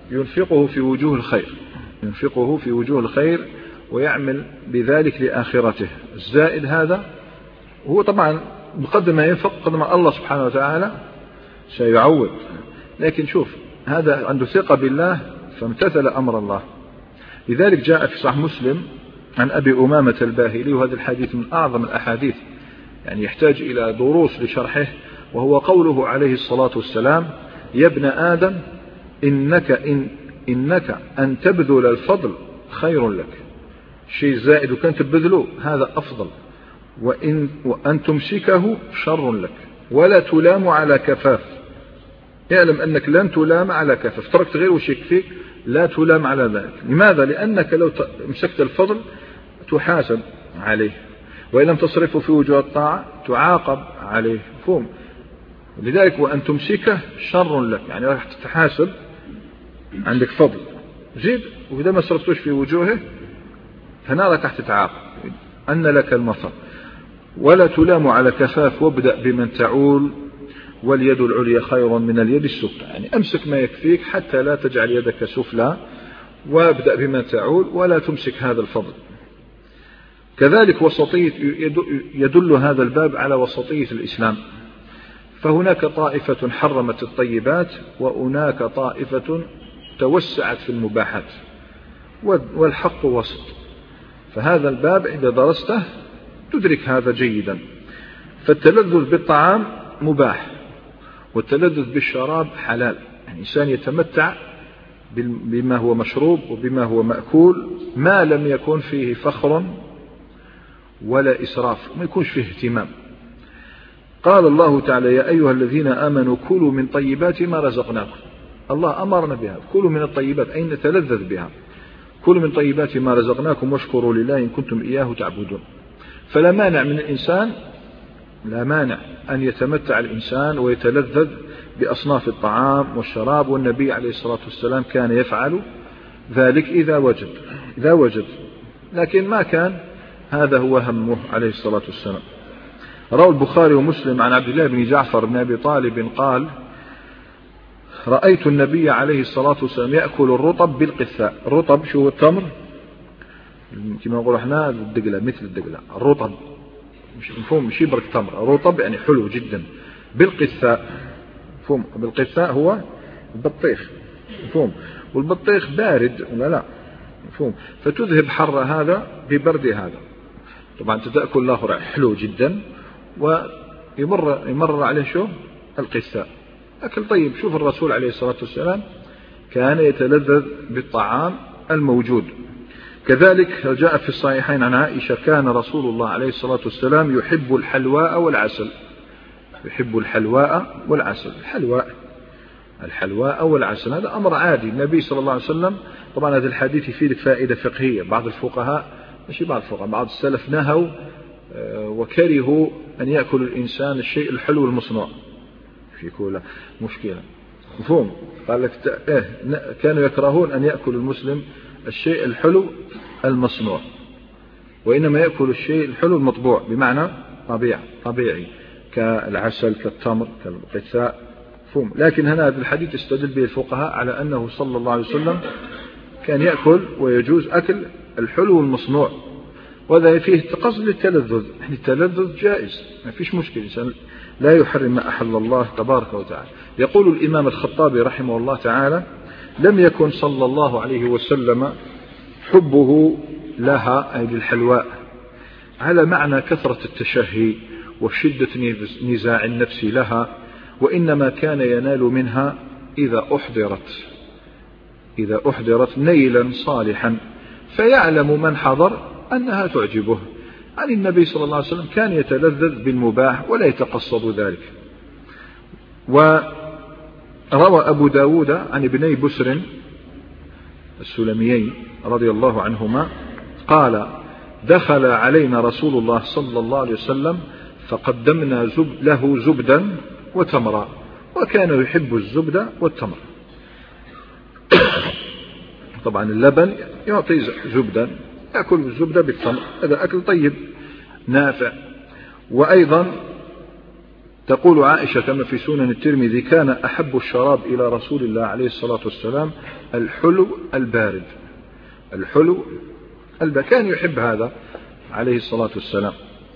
ينفقه في وجوه الخير، ينفقه في وجوه الخير ويعمل بذلك لآخرته. الزائد هذا هو طبعا بقدر ما ينفق قدر ما الله سبحانه وتعالى سيعوض، لكن شوف هذا عنده ثقة بالله فامتثل أمر الله. لذلك جاء في صحيح مسلم عن أبي أمامة الباهلي، وهذا الحديث من أعظم الأحاديث يعني يحتاج إلى دروس لشرحه، وهو قوله عليه الصلاة والسلام: يا ابن آدم إنك, إن إنك أن تبذل الفضل خير لك، شيء زائد وكان تبذله هذا أفضل، وإن وأن تمسكه شر لك ولا تلام على كفاف. اعلم أنك لن تلام على كفاف، تركت غير وش يكفيك، لا تلام على ذلك. لماذا؟ لأنك لو مسكت الفضل تحاسب عليه، وإن لم تصرفه في وجوه الطاعة تعاقب عليه، مفهوم؟ لذلك وأن تمسكه شر لك، يعني راح تتحاسب، عندك فضل زيد وإذا ما صرفتوش في وجوهه فنارك راح تتعاقب. أن لك المطر ولا تلام على كفاف، وابدأ بمن تعول واليد العليا خير من اليد السفلى، يعني أمسك ما يكفيك حتى لا تجعل يدك سفلى، وابدأ بمن تعول ولا تمسك هذا الفضل. كذلك وسطية، يدل هذا الباب على وسطية الإسلام، فهناك طائفة حرمت الطيبات وهناك طائفة توسعت في المباحات، والحق وسط. فهذا الباب إذا درسته تدرك هذا جيدا. فالتلذذ بالطعام مباح، والتلذذ بالشراب حلال، يعني إنسان يتمتع بما هو مشروب وبما هو مأكول ما لم يكن فيه فخر ولا إسراف، ما يكونش فيه اهتمام. قال الله تعالى: يا أيها الذين آمنوا كلوا من طيبات ما رزقناكم. الله أمرنا بها، كلوا من الطيبات أي نتلذذ بها، كلوا من طيبات ما رزقناكم واشكروا لله إن كنتم إياه تعبدون. فلا مانع من الإنسان، لا مانع أن يتمتع الإنسان ويتلذذ بأصناف الطعام والشراب، والنبي عليه الصلاة والسلام كان يفعل ذلك إذا وجد إذا وجد لكن ما كان هذا هو همه عليه الصلاة والسلام. روى البخاري ومسلم عن عبد الله بن جعفر بن أبي طالب قال: رأيت النبي عليه الصلاة والسلام يأكل الرطب بالقثاء. الرطب شو التمر كما نقول احنا الدقلة، مثل الدقلة الرطب، مش مفهوم، مش يبرك تمر، الرطب يعني حلو جدا. بالقثاء، مفهوم، بالقثاء هو البطيخ، مفهوم، والبطيخ بارد ولا لا، مفهوم، فتذهب حر هذا ببرد هذا. طبعا تأكل الآخر حلو جدا ويمر يمر عليه شو القثاء، أكل طيب. شوف الرسول عليه الصلاة والسلام كان يتلذذ بالطعام الموجود. كذلك جاء في الصحيحين عن عائشة: كان رسول الله عليه الصلاة والسلام يحب الحلواء والعسل. يحب الحلواء والعسل، الحلواء الحلواء والعسل هذا أمر عادي. النبي صلى الله عليه وسلم، طبعا هذا الحديث يفيدك فائدة فقهية. بعض الفقهاء، مش بعض الفقهاء، بعض السلف نهوا وكرهوا أن يأكل الإنسان الشيء الحلو المصنوع، في كل مشكلة، مفهوم. قال لك إيه، كانوا يكرهون أن يأكل المسلم الشيء الحلو المصنوع، وإنما يأكل الشيء الحلو المطبوع، بمعنى طبيعي طبيعي كالعسل كالتمر كالقثاء، مفهوم. لكن هنا هذا الحديث استدل به الفقهاء على أنه صلى الله عليه وسلم كان يأكل ويجوز أكل الحلو المصنوع، وهذا فيه قصد للتلذذ، يعني التلذذ جائز، ما فيش مشكلة، لا يحرم ما أحل الله تبارك وتعالى. يقول الإمام الخطابي رحمه الله تعالى: لم يكن صلى الله عليه وسلم حبه لها أي للحلواء على معنى كثرة التشهي وشدة نزاع النفس لها، وإنما كان ينال منها إذا أحضرت إذا أحضرت نيلا صالحا، فيعلم من حضر أنها تعجبه. عن النبي صلى الله عليه وسلم كان يتلذذ بالمباح ولا يتقصد ذلك. وروى أبو داود عن ابني بسر السلميين رضي الله عنهما قال: دخل علينا رسول الله صلى الله عليه وسلم فقدمنا زب له زبدا وتمرا، وكان يحب الزبد والتمر. طبعا اللبن يعطي زبدا، يأكل الزبدة بالتمر، هذا أكل طيب نافع. وأيضا تقول عائشة كما في سنن الترمذي: كان أحب الشراب إلى رسول الله عليه الصلاة والسلام الحلو البارد. الحلو البارد كان يحب هذا عليه الصلاة والسلام.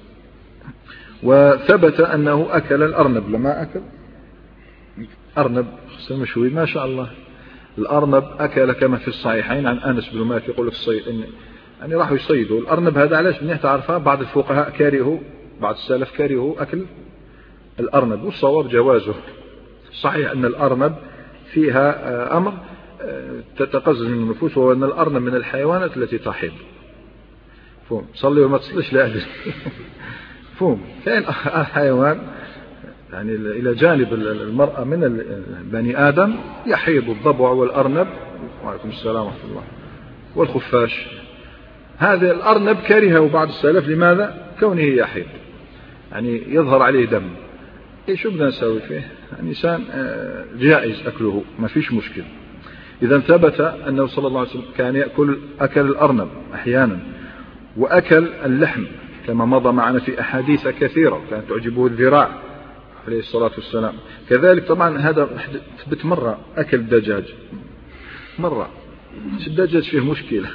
وثبت أنه أكل الأرنب. لما أكل أرنب مشوي ما شاء الله، الأرنب أكل كما في الصحيحين عن أنس بن مالك يقول الصيد إن يعني راحوا يصيدوا الأرنب هذا. علاش منيح تعرفها؟ بعض الفقهاء كارهوا، بعض السلف كارهوا أكل الأرنب، والصواب جوازه. صحيح أن الأرنب فيها أمر تتقزز من النفوس، وهو أن الأرنب من الحيوانات التي تحيض. فهم صلي وما تصليش لا أدري. فهم كان حيوان يعني إلى جانب المرأة من البني آدم يحيض الضبع والأرنب، وعليكم السلام ورحمة الله، والخفاش. هذا الأرنب كرهه بعض السلف. لماذا؟ كونه يحيض يعني يظهر عليه دم. إيه شو بدنا نسوي فيه؟ الإنسان جائز أكله ما فيش مشكلة. إذا ثبت أنه صلى الله عليه وسلم كان يأكل أكل الأرنب أحيانا، وأكل اللحم كما مضى معنا في أحاديث كثيرة، كانت تعجبه الذراع عليه الصلاة والسلام. كذلك طبعا هذا ثبت مرة أكل الدجاج مرة. الدجاج فيه مشكلة.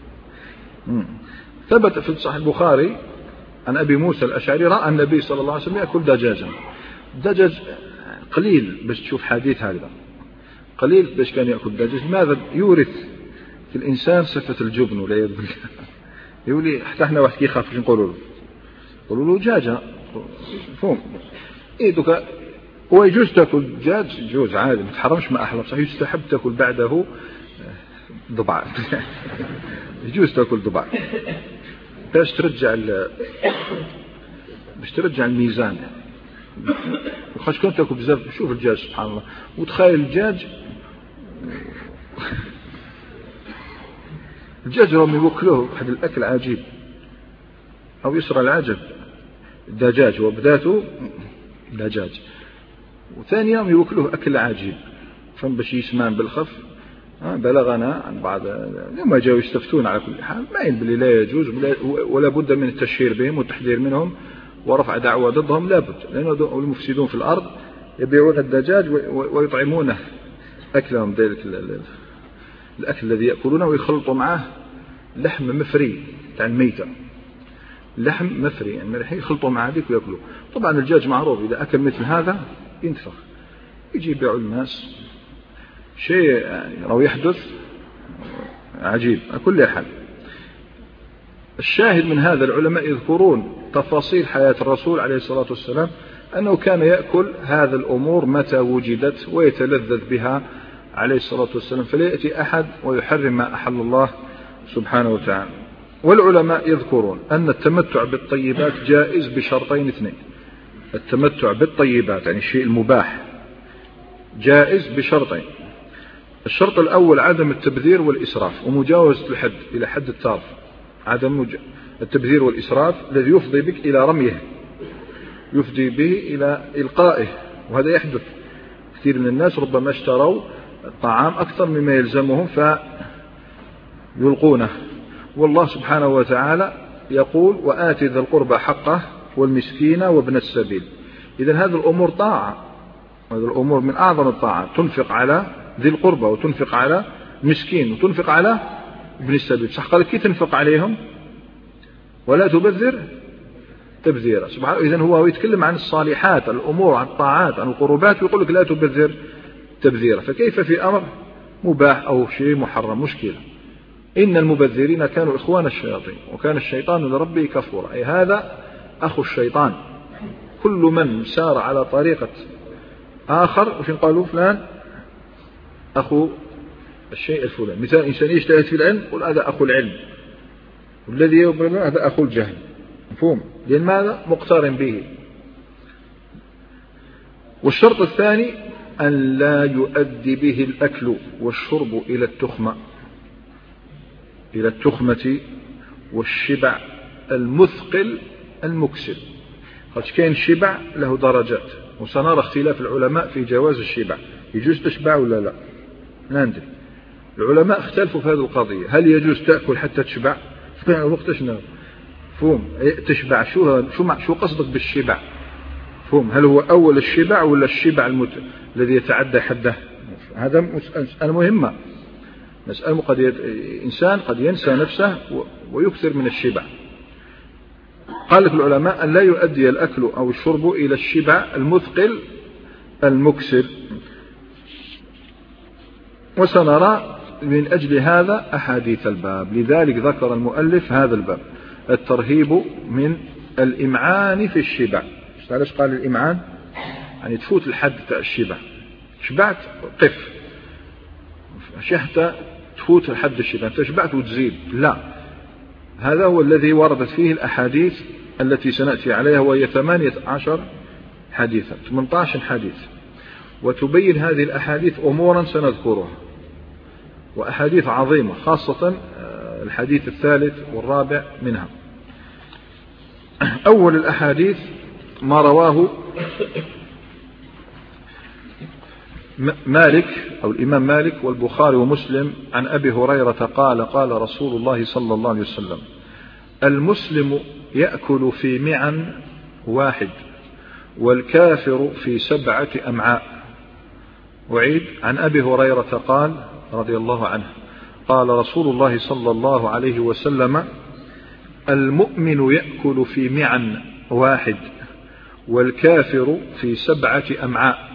ثبت في صحيح البخاري عن أبي موسى الأشعري رأى النبي صلى الله عليه وسلم يأكل دجاجا. الدجاج قليل باش تشوف حديث هذا، قليل باش كان يأكل الدجاج. ماذا؟ يورث في الإنسان صفة الجبن ولا يذل. يقولي حتى احنا واحد كيخاف نقولوا له نقولوا له دجاجة فهم إيه دوكا. هو يجوز تأكل دجاج، يجوز عادي ما تحرمش، ما أحلى، صحيح يستحب تأكل بعده ضبع. يجوز تأكل ضبع باش ترجع باش ترجع الميزان. وخاش كنت تأكل بزاف. شوف الدجاج سبحان الله، وتخيل الدجاج الدجاج راهم يوكلوه واحد الأكل عجيب أو يسرى العجب. الدجاج وبذاته دجاج، وثاني يوم يوكلوه أكل عجيب. فهم باش يسمان بالخف. بلغنا عن بعض لما جاءوا يستفتون على كل حال ما ينبغي لا يجوز ولا بد من التشهير بهم والتحذير منهم ورفع دعوة ضدهم، لا بد، لأنه المفسدون في الأرض يبيعون الدجاج ويطعمونه أكلهم ذلك الأكل الذي يأكلونه، ويخلطوا معه لحم مفري تاع الميتة، لحم مفري يعني يخلطوا مع هذيك ويأكلوا. طبعا الدجاج معروف إذا أكل مثل هذا ينتفخ، يجي يبيعوا الناس شيء يعني لو يحدث عجيب. على كل حال الشاهد من هذا العلماء يذكرون تفاصيل حياة الرسول عليه الصلاة والسلام أنه كان يأكل هذا الأمور متى وجدت ويتلذذ بها عليه الصلاة والسلام، فلا يأتي أحد ويحرم ما أحل الله سبحانه وتعالى. والعلماء يذكرون أن التمتع بالطيبات جائز بشرطين اثنين. التمتع بالطيبات يعني الشيء المباح جائز بشرطين. الشرط الأول عدم التبذير والإسراف ومجاوزة الحد إلى حد التعرف. عدم التبذير والإسراف الذي يفضي بك إلى رميه، يفضي به إلى إلقائه، وهذا يحدث. كثير من الناس ربما اشتروا الطعام أكثر مما يلزمهم فيلقونه، والله سبحانه وتعالى يقول وآتي ذا القربى حقه والمسكين وابن السبيل. إذن هذه الأمور طاعة، هذه الأمور من أعظم الطاعة. تنفق على ذي القربى وتنفق على مسكين وتنفق على ابن السبيل. صح قال كي تنفق عليهم ولا تبذر تبذيرا سبحانه. إذن هو يتكلم عن الصالحات، الأمور، عن الطاعات، عن القربات، ويقول لك لا تبذر تبذيرا. فكيف في أمر مباح أو شيء محرم؟ مشكلة. إن المبذرين كانوا إخوان الشياطين وكان الشيطان لربه كفورا. أي هذا أخو الشيطان. كل من سار على طريقة آخر وش قالوا فلان أخو الشيء الفلاني. مثال إنسان يجتهد في العلم قل هذا أخو العلم، والذي يبرم هذا أخو الجهل. مفهوم؟ لأن ماذا؟ مقترن به. والشرط الثاني أن لا يؤدي به الأكل والشرب إلى التخمة إلى التخمة والشبع المثقل المكسل. خاطش كاين الشبع له درجات، وسنرى اختلاف العلماء في جواز الشبع. يجوز تشبع ولا لا؟ لا ندري. العلماء اختلفوا في هذه القضية. هل يجوز تأكل حتى تشبع؟ وقت شنو؟ فهم تشبع شو شو شو قصدك بالشبع؟ فهم هل هو أول الشبع ولا الشبع المت... الذي يتعدى حده؟ هذا مسألة مهمة. مسألة قد يت... إنسان قد ينسى نفسه و... ويكثر من الشبع. قال لك العلماء أن لا يؤدي الأكل أو الشرب إلى الشبع المثقل المكسر. وسنرى من أجل هذا أحاديث الباب، لذلك ذكر المؤلف هذا الباب، الترهيب من الإمعان في الشبع. علاش قال الإمعان؟ يعني تفوت الحد تاع الشبع، شبعت قف، مش حتى تفوت الحد الشبع، انت شبعت وتزيد، لا، هذا هو الذي وردت فيه الأحاديث التي سنأتي عليها، وهي ثمانية عشر حديثا، ثمانية عشر حديث، وتبين هذه الأحاديث أمورا سنذكرها، وأحاديث عظيمة، خاصة الحديث الثالث والرابع منها. أول الأحاديث ما رواه مالك أو الإمام مالك والبخاري ومسلم عن أبي هريرة قال قال رسول الله صلى الله عليه وسلم: المسلم يأكل في معن واحد والكافر في سبعة أمعاء. أعيد: عن أبي هريرة قال رضي الله عنه قال رسول الله صلى الله عليه وسلم: المؤمن يأكل في معن واحد والكافر في سبعة أمعاء.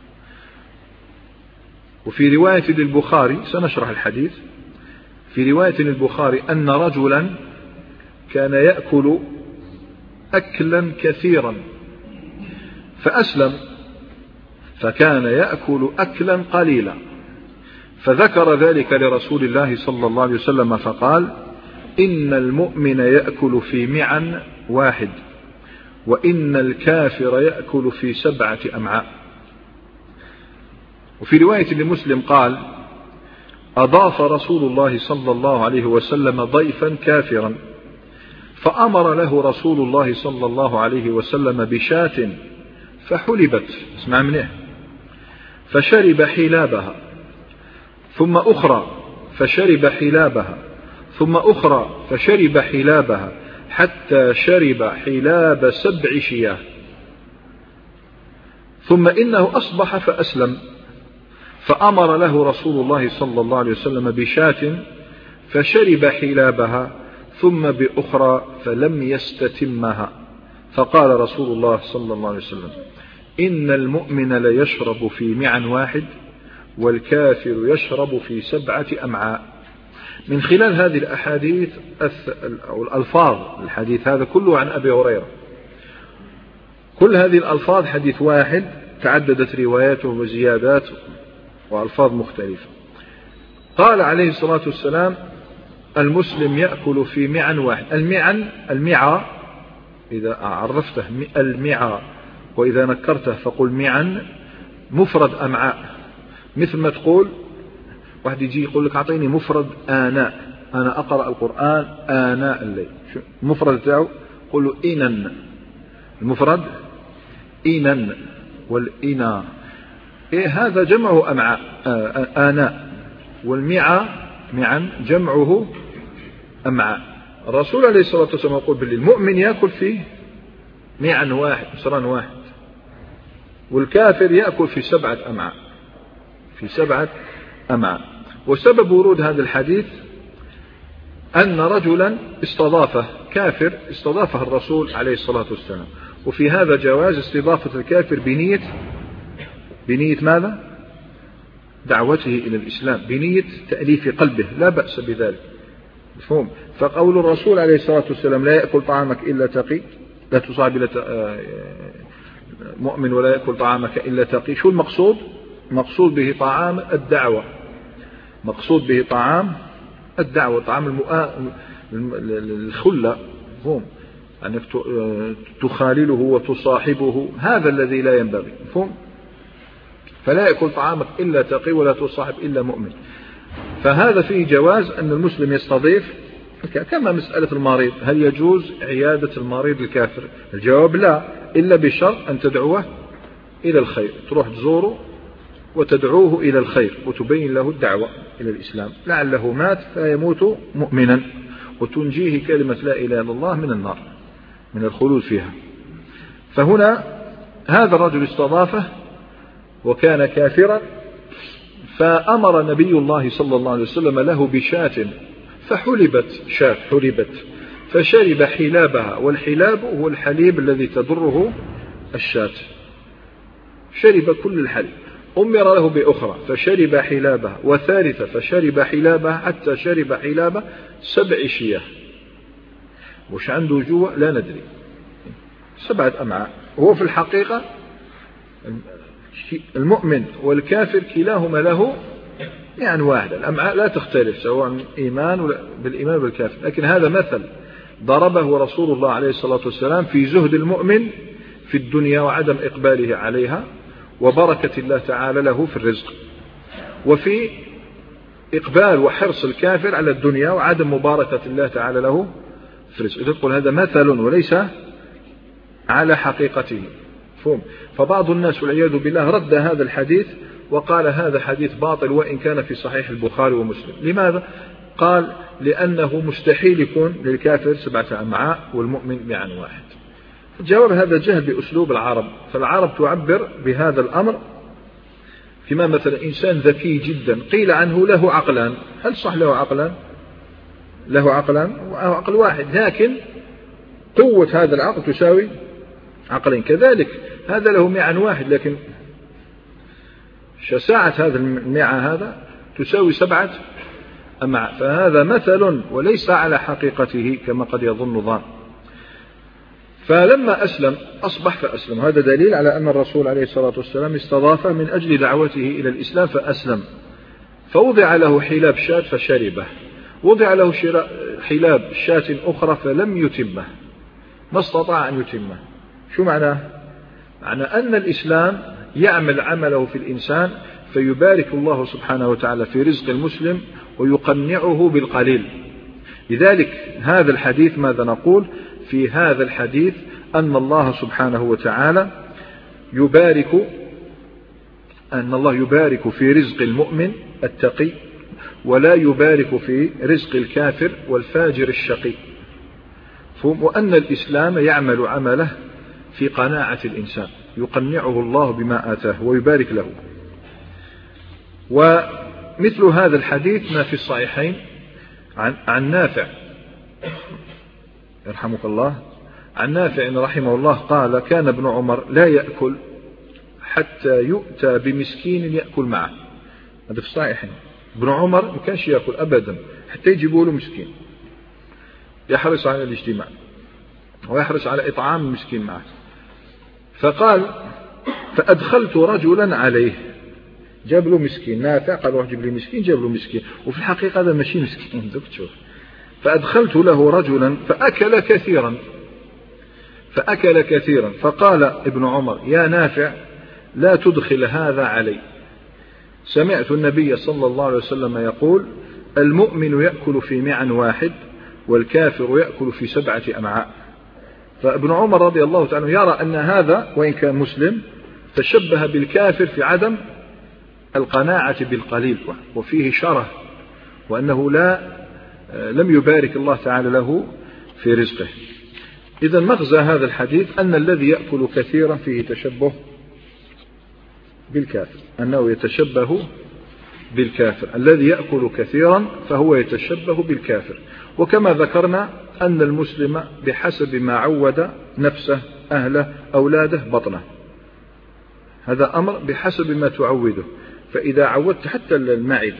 وفي رواية للبخاري، سنشرح الحديث، في رواية للبخاري أن رجلا كان يأكل أكلا كثيرا فأسلم، فكان يأكل أكلا قليلا، فذكر ذلك لرسول الله صلى الله عليه وسلم فقال: إن المؤمن يأكل في معن واحد وإن الكافر يأكل في سبعة أمعاء. وفي رواية لمسلم قال: أضاف رسول الله صلى الله عليه وسلم ضيفا كافرا فأمر له رسول الله صلى الله عليه وسلم بشاة فحلبت، اسمع منه، فشرب حلابها ثم أخرى فشرب حلابها ثم أخرى فشرب حلابها حتى شرب حلاب سبع شياه، ثم إنه أصبح فأسلم، فأمر له رسول الله صلى الله عليه وسلم بشاة فشرب حلابها ثم بأخرى فلم يستتمها، فقال رسول الله صلى الله عليه وسلم: إن المؤمن ليشرب في معن واحد والكافر يشرب في سبعة أمعاء. من خلال هذه الأحاديث أو الألفاظ، الحديث هذا كله عن أبي هريرة، كل هذه الألفاظ حديث واحد تعددت رواياته وزيادات وألفاظ مختلفة. قال عليه الصلاة والسلام: المسلم يأكل في معن واحد. المعن، المعى إذا عرفته المعى وإذا نكرته فقل معن، مفرد أمعاء، مثل ما تقول واحد يجي يقول لك أعطيني مفرد آناء، أنا أقرأ القرآن آناء الليل، المفرد تاعو قل له إنن، المفرد إنن والإنا، إيه هذا جمعه أمعاء آناء، والمعى معا جمعه أمعاء. الرسول عليه الصلاة والسلام يقول بالليل المؤمن يأكل فيه معا واحد، مصران واحد، والكافر يأكل في سبعة أمعاء، في سبعة أمعاء. وسبب ورود هذا الحديث أن رجلا استضافه كافر، استضافه الرسول عليه الصلاة والسلام، وفي هذا جواز استضافة الكافر بنية بنية ماذا؟ دعوته إلى الإسلام، بنية تأليف قلبه، لا بأس بذلك، مفهوم؟ فقول الرسول عليه الصلاة والسلام: لا يأكل طعامك إلا تقي، لا تصاب إلى مؤمن ولا يأكل طعامك إلا تقي، شو المقصود؟ مقصود به طعام الدعوة، مقصود به طعام الدعوة، طعام المؤا... الخلة، هم أنك تخالله وتصاحبه، هذا الذي لا ينبغي، مفهوم؟ فلا يأكل طعامك إلا تقي ولا تصاحب إلا مؤمن. فهذا فيه جواز أن المسلم يستضيف، كما مسألة المريض، هل يجوز عيادة المريض الكافر؟ الجواب لا، إلا بشرط أن تدعوه إلى الخير، تروح تزوره وتدعوه إلى الخير وتبين له الدعوة إلى الإسلام، لعله مات فيموت مؤمنا وتنجيه كلمة لا إله إلا الله من النار، من الخلود فيها. فهنا هذا الرجل استضافه وكان كافرا، فأمر نبي الله صلى الله عليه وسلم له بشاة، فحلبت شاة حلبت، فشرب حلابها، والحلاب هو الحليب الذي تضره الشاة، شرب كل الحليب. أمر له بأخرى فشرب حلابها، وثالثة فشرب حلابها، حتى شرب حلاب سبع شياه. وش عنده جوع لا ندري، سبعة أمعاء. هو في الحقيقة المؤمن والكافر كلاهما له يعني واحد، الأمعاء لا تختلف سواء إيمان بالإيمان بالكافر. لكن هذا مثل ضربه رسول الله عليه الصلاة والسلام في زهد المؤمن في الدنيا وعدم إقباله عليها، وبركة الله تعالى له في الرزق، وفي إقبال وحرص الكافر على الدنيا وعدم مباركة الله تعالى له في الرزق. إذا تقول هذا مثل وليس على حقيقته. فهم. فبعض الناس والعياذ بالله رد هذا الحديث وقال هذا حديث باطل وإن كان في صحيح البخاري ومسلم. لماذا؟ قال لأنه مستحيل يكون للكافر سبعة أمعاء والمؤمن معا واحد. الجواب هذا جهل بأسلوب العرب، فالعرب تعبر بهذا الأمر كما مثلا إنسان ذكي جدا قيل عنه له عقلان، هل صح له عقلان؟ له عقلان وعقل واحد، لكن قوة هذا العقل تساوي عقلين. كذلك هذا له معا واحد، لكن شساعة هذا المعا هذا تساوي سبعة أمعاء. فهذا مثل وليس على حقيقته كما قد يظن ظان. فلما أسلم أصبح فأسلم، هذا دليل على أن الرسول عليه الصلاة والسلام استضافه من أجل دعوته إلى الإسلام فأسلم. فوضع له حلاب شاة فشربه، وضع له حلاب شاة أخرى فلم يتمه، ما استطاع أن يتمه. شو معناه؟ معنى أن الإسلام يعمل عمله في الإنسان فيبارك الله سبحانه وتعالى في رزق المسلم ويقنعه بالقليل. لذلك هذا الحديث ماذا نقول في هذا الحديث؟ أن الله سبحانه وتعالى يبارك أن الله يبارك في رزق المؤمن التقي، ولا يبارك في رزق الكافر والفاجر الشقي. وأن الإسلام يعمل عمله في قناعة الإنسان، يقنعه الله بما آتاه ويبارك له. ومثل هذا الحديث ما في الصحيحين عن, عن نافع يرحمك الله، عن نافع رحمه الله قال كان ابن عمر لا يأكل حتى يؤتى بمسكين يأكل معه. هذا في الصحيحين. ابن عمر ما كانش يأكل أبدا حتى يجيبوا له مسكين، يحرص على الاجتماع ويحرص على إطعام المسكين معه. فقال فأدخلت رجلا عليه، جاب له مسكين. نافع قال روح جيب لي مسكين، جاب له مسكين، وفي الحقيقة هذا ماشي مسكين دوك تشوف. فأدخلت له رجلا فأكل كثيرا فأكل كثيرا فقال ابن عمر يا نافع لا تدخل هذا علي، سمعت النبي صلى الله عليه وسلم يقول المؤمن يأكل في معا واحد والكافر يأكل في سبعة أمعاء. فابن عمر رضي الله تعالى يرى أن هذا وإن كان مسلم تشبه بالكافر في عدم القناعة بالقليل وفيه شره، وأنه لا لم يبارك الله تعالى له في رزقه. إذا مغزى هذا الحديث أن الذي يأكل كثيرا فيه تشبه بالكافر، أنه يتشبه بالكافر. الذي يأكل كثيرا فهو يتشبه بالكافر. وكما ذكرنا أن المسلم بحسب ما عود نفسه أهله أولاده بطنه، هذا أمر بحسب ما تعوده. فإذا عودت حتى المعدة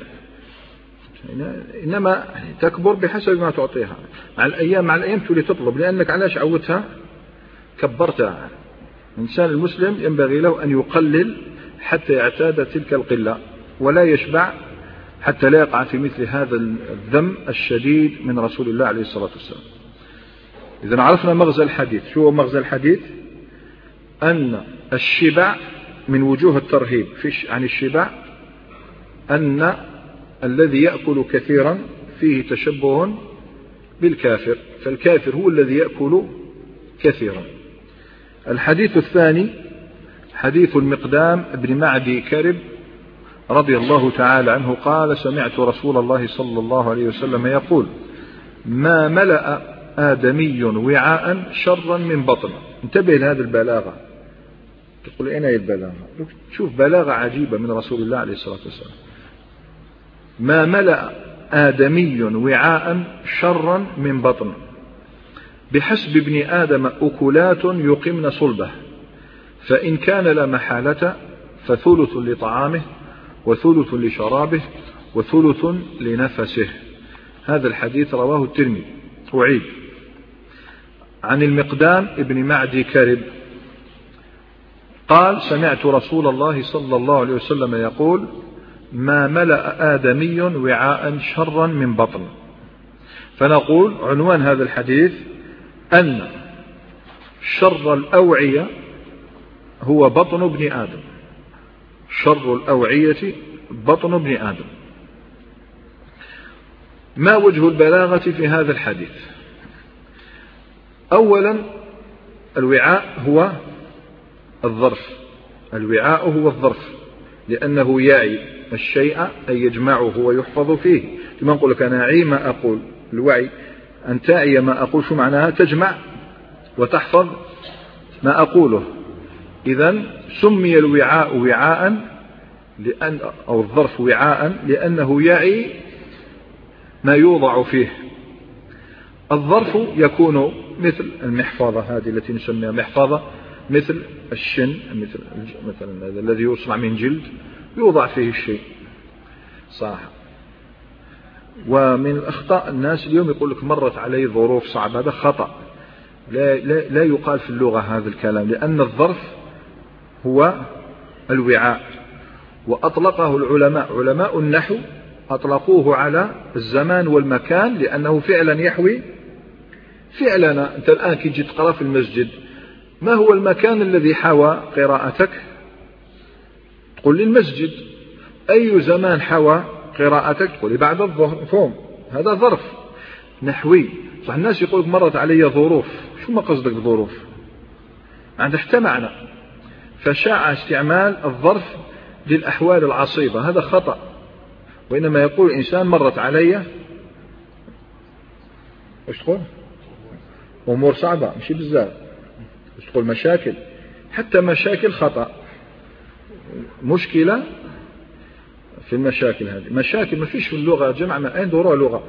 إنما تكبر بحسب ما تعطيها، مع الأيام مع الأيام تولي تطلب، لأنك علاش عودتها كبرتها. الإنسان المسلم ينبغي له أن يقلل حتى يعتاد تلك القلة، ولا يشبع حتى لا يقع في مثل هذا الذم الشديد من رسول الله عليه الصلاة والسلام. إذن عرفنا مغزى الحديث. شو هو مغزى الحديث؟ أن الشبع من وجوه الترهيب عن الشبع أن الذي يأكل كثيرا فيه تشبه بالكافر، فالكافر هو الذي يأكل كثيرا. الحديث الثاني حديث المقدام بن معدي كرب رضي الله تعالى عنه قال سمعت رسول الله صلى الله عليه وسلم يقول ما ملأ آدمي وعاء شرا من بطن. انتبه لهذه البلاغة، تقول أين هي البلاغة؟ شوف بلاغة عجيبة من رسول الله عليه الصلاة والسلام. ما ملأ آدمي وعاء شرا من بطن، بحسب ابن آدم أكلات يقمن صلبه، فإن كان لا محالة فثلث لطعامه وثلث لشرابه وثلث لنفسه. هذا الحديث رواه الترمذي. أعيد: عن المقدام ابن معدي كرب قال: سمعت رسول الله صلى الله عليه وسلم يقول: ما ملأ آدمي وعاء شرا من بطن. فنقول عنوان هذا الحديث أن شر الأوعية هو بطن ابن آدم. شر الأوعية بطن ابن آدم. ما وجه البلاغة في هذا الحديث؟ أولا الوعاء هو الظرف. الوعاء هو الظرف لأنه يعي الشيء أي يجمعه ويحفظ فيه. لما نقول لك أنا أعي ما أقول. الوعي أن تعي ما أقول، شو معناها؟ تجمع وتحفظ ما أقوله. إذن سمي الوعاء وعاء لأن أو الظرف وعاء لأنه يعي ما يوضع فيه. الظرف يكون مثل المحفظة هذه التي نسميها محفظة، مثل الشن، مثل مثلا الذي يصنع من جلد يوضع فيه الشيء. صح. ومن الأخطاء الناس اليوم يقول لك مرت علي ظروف صعبة. هذا خطأ. لا, لا, لا يقال في اللغة هذا الكلام، لأن الظرف هو الوعاء. وأطلقه العلماء، علماء النحو أطلقوه على الزمان والمكان لأنه فعلا يحوي فعلنا. أنت الآن كي تجي تقرأ في المسجد، ما هو المكان الذي حوى قراءتك؟ تقول لي المسجد. أي زمان حوى قراءتك؟ تقول لي بعد الظهر. فهم؟ هذا ظرف نحوي. صح. الناس يقول مرت علي ظروف. شو ما قصدك بظروف؟ عندك حتى معنى. فشاع استعمال الظرف للأحوال العصيبة. هذا خطأ. وإنما يقول الإنسان مرت علي وش تقول؟ أمور صعبة، مش بزاف. وش تقول؟ مشاكل. حتى مشاكل خطأ. مشكلة في المشاكل هذه. مشاكل ما فيش في اللغة جمع، ما أين دورها لغة.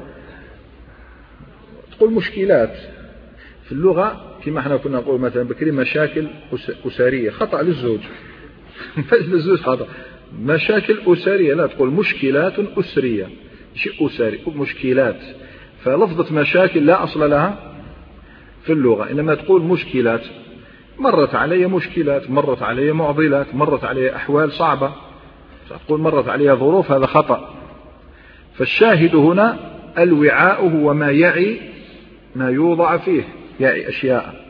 تقول مشكلات في اللغة كما احنا كنا نقول مثلا بكري مشاكل أسرية. خطأ للزوج. للزوج خطأ. مشاكل أسرية، لا تقول مشكلات أسرية. شيء أسري مشكلات. فلفظة مشاكل لا أصل لها في اللغة، إنما تقول مشكلات. مرت علي مشكلات، مرت علي معضلات، مرت علي أحوال صعبة. تقول مرت علي ظروف، هذا خطأ. فالشاهد هنا الوعاء هو ما يعي ما يوضع فيه، يعي أشياء.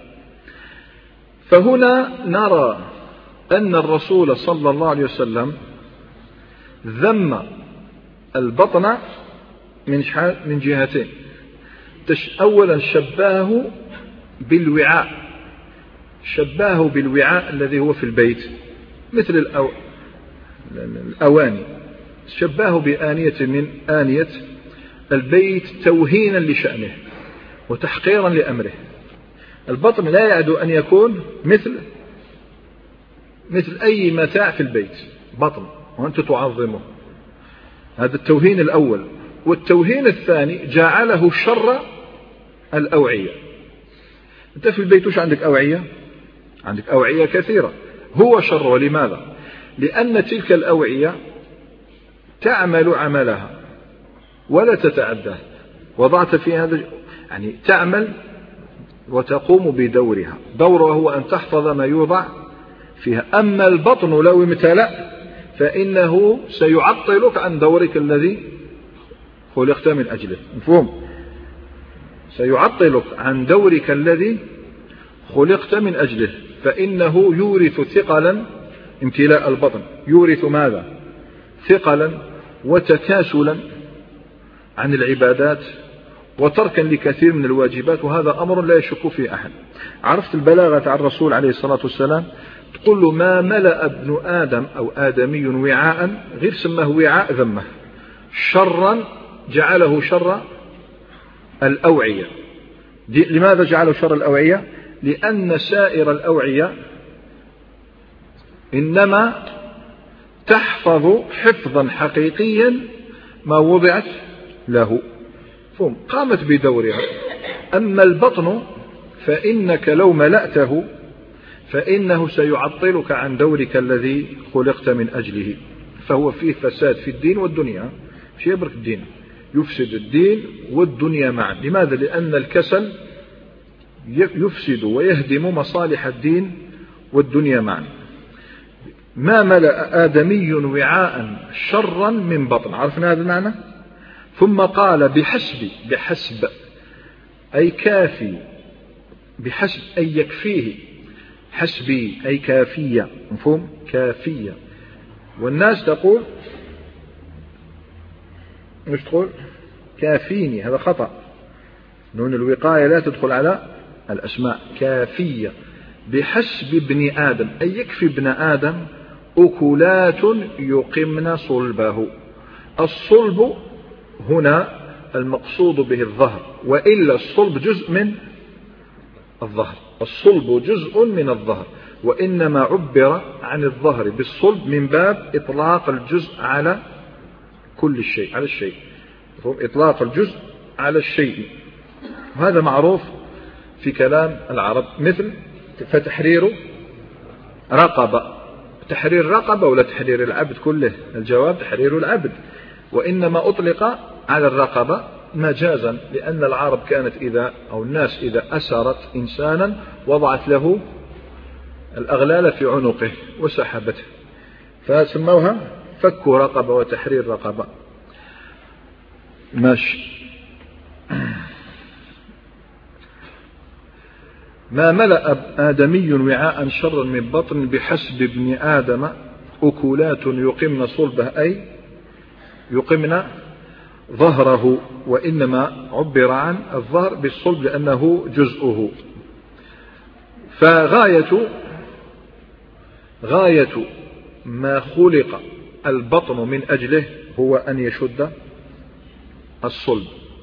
فهنا نرى أن الرسول صلى الله عليه وسلم ذم البطن من من جهتين. أولا شبهه بالوعاء، شبهه بالوعاء الذي هو في البيت مثل الأو... الأواني. شبهه بآنية من آنية البيت توهينا لشأنه وتحقيرا لأمره. البطن لا يعد أن يكون مثل مثل أي متاع في البيت. بطن وأنت تعظمه. هذا التوهين الأول. والتوهين الثاني جعله شر الأوعية. أنت في البيت وش عندك؟ أوعية. عندك أوعية كثيرة. هو شر. ولماذا؟ لأن تلك الأوعية تعمل عملها ولا تتعدى. وضعت في هذا يعني تعمل وتقوم بدورها. دورها هو أن تحفظ ما يوضع فيها. أما البطن لو امتلأ فإنه سيعطلك عن دورك الذي خلقت من أجله. مفهوم؟ سيعطلك عن دورك الذي خلقت من أجله. فإنه يورث ثقلا. امتلاء البطن يورث ماذا؟ ثقلا وتكاسلا عن العبادات وتركا لكثير من الواجبات. وهذا أمر لا يشك فيه أحد. عرفت البلاغة عن الرسول عليه الصلاة والسلام؟ تقول له ما ملأ ابن آدم أو آدمي وعاء، غير سماه وعاء ذمه. شرا جعله شر الأوعية. لماذا جعله شر الأوعية؟ لأن سائر الأوعية إنما تحفظ حفظا حقيقيا ما وضعت له، فهم قامت بدورها. أما البطن فإنك لو ملأته فإنه سيعطلك عن دورك الذي خلقت من أجله، فهو فيه فساد في الدين والدنيا، مش يبرك الدين، يفسد الدين والدنيا معا. لماذا؟ لأن الكسل يفسد ويهدم مصالح الدين والدنيا معا. ما ملأ آدمي وعاء شرا من بطن، عرفنا هذا المعنى. ثم قال بحسب، بحسب أي كافي، بحسب أي يكفيه، حسبي أي كافية، مفهوم؟ كافية. والناس تقول مش تقول كافيني، هذا خطأ، نون الوقاية لا تدخل على الأسماء. كافية بحسب ابن آدم أي يكفي ابن آدم أكلات يقمن صلبه. الصلب هنا المقصود به الظهر، وإلا الصلب جزء من الظهر، الصلب جزء من الظهر، وإنما عبر عن الظهر بالصلب من باب إطلاق الجزء على كل الشيء، على الشيء، إطلاق الجزء على الشيء، وهذا معروف في كلام العرب. مثل فتحرير رقبة، تحرير رقبة ولا تحرير العبد كله؟ الجواب تحرير العبد، وإنما أطلق على الرقبة مجازا، لأن العرب كانت إذا أو الناس إذا أسرت إنسانا وضعت له الأغلال في عنقه وسحبته، فسموها فك رقبة وتحرير رقبة. ماشي. ما ملأ آدمي وعاء شرا من بطن بحسب ابن آدم أكلات يقمن صلبه أي يقمن ظهره، وإنما عبر عن الظهر بالصلب لأنه جزءه. فغاية غاية ما خلق البطن من أجله هو أن يشد الصلب،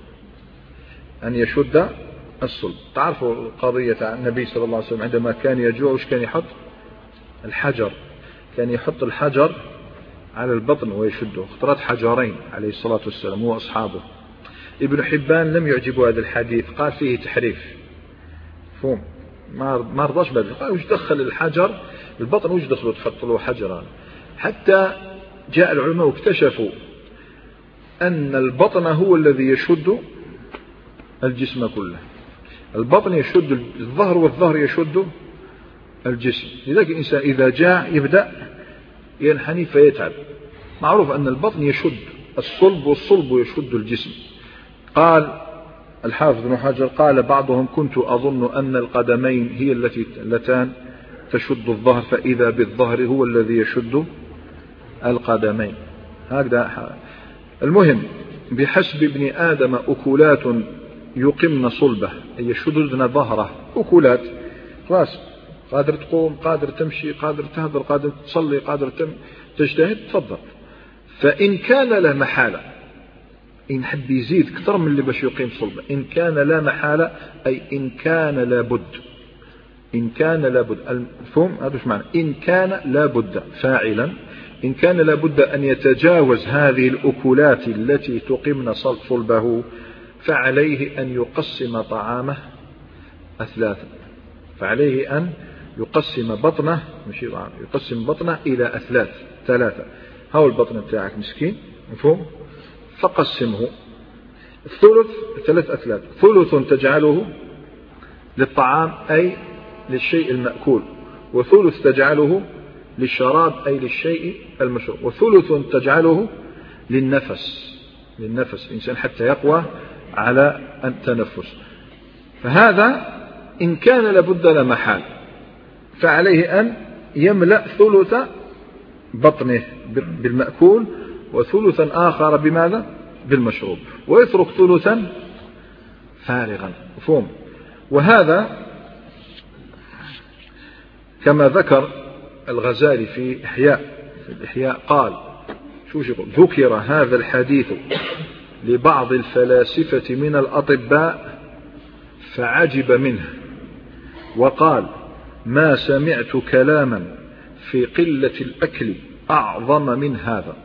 أن يشد الصلب. تعرفوا قضية النبي صلى الله عليه وسلم عندما كان يجوع وش كان يحط؟ الحجر، كان يحط الحجر على البطن ويشده، اخترت حجرين عليه الصلاة والسلام هو أصحابه. ابن حبان لم يعجبه هذا الحديث، قال فيه تحريف، فهم ما رضاش بهذا، قال وش دخل الحجر البطن، وش دخلوا تحط له حجرا؟ حتى جاء العلماء واكتشفوا أن البطن هو الذي يشد الجسم كله، البطن يشد الظهر والظهر يشد الجسم. لذلك الإنسان إذا جاع يبدأ ينحني فيتعب. معروف أن البطن يشد الصلب والصلب يشد الجسم. قال الحافظ بن حجر قال بعضهم كنت أظن أن القدمين هي التي اللتان تشد الظهر، فإذا بالظهر هو الذي يشد القدمين. هكذا. المهم بحسب ابن آدم أكلات يقمن صلبه أي يشددن ظهره، أكلات خلاص، قادر تقوم، قادر تمشي، قادر تهدر، قادر تصلي، قادر تجتهد، تفضل. فإن كان لا محالة، إن حب يزيد كثر من اللي باش يقيم صلبه، إن كان لا محالة أي إن كان لابد، إن كان لابد، الفهم هذا ايش معنى؟ إن كان لابد فاعلا، إن كان لابد أن يتجاوز هذه الأكلات التي تقمن صلبه، فعليه أن يقسم طعامه أثلاثا، فعليه أن يقسم بطنه، مش يقسم بطنه إلى أثلاث، ثلاثة. هاو البطن بتاعك مسكين، مفهوم؟ فقسمه الثلث ثلاث أثلاث، ثلث تجعله للطعام أي للشيء المأكول، وثلث تجعله للشراب أي للشيء المشروب، وثلث تجعله للنفس، للنفس الإنسان حتى يقوى على التنفس. فهذا إن كان لابد لا محال، فعليه أن يملأ ثلث بطنه بالمأكول وثلثا آخر بماذا؟ بالمشروب، ويترك ثلثا فارغا، مفهوم؟ وهذا كما ذكر الغزالي في إحياء، في الإحياء قال شو يقول؟ ذكر هذا الحديث لبعض الفلاسفة من الأطباء فعجب منه، وقال ما سمعت كلاما في قلة الأكل أعظم من هذا.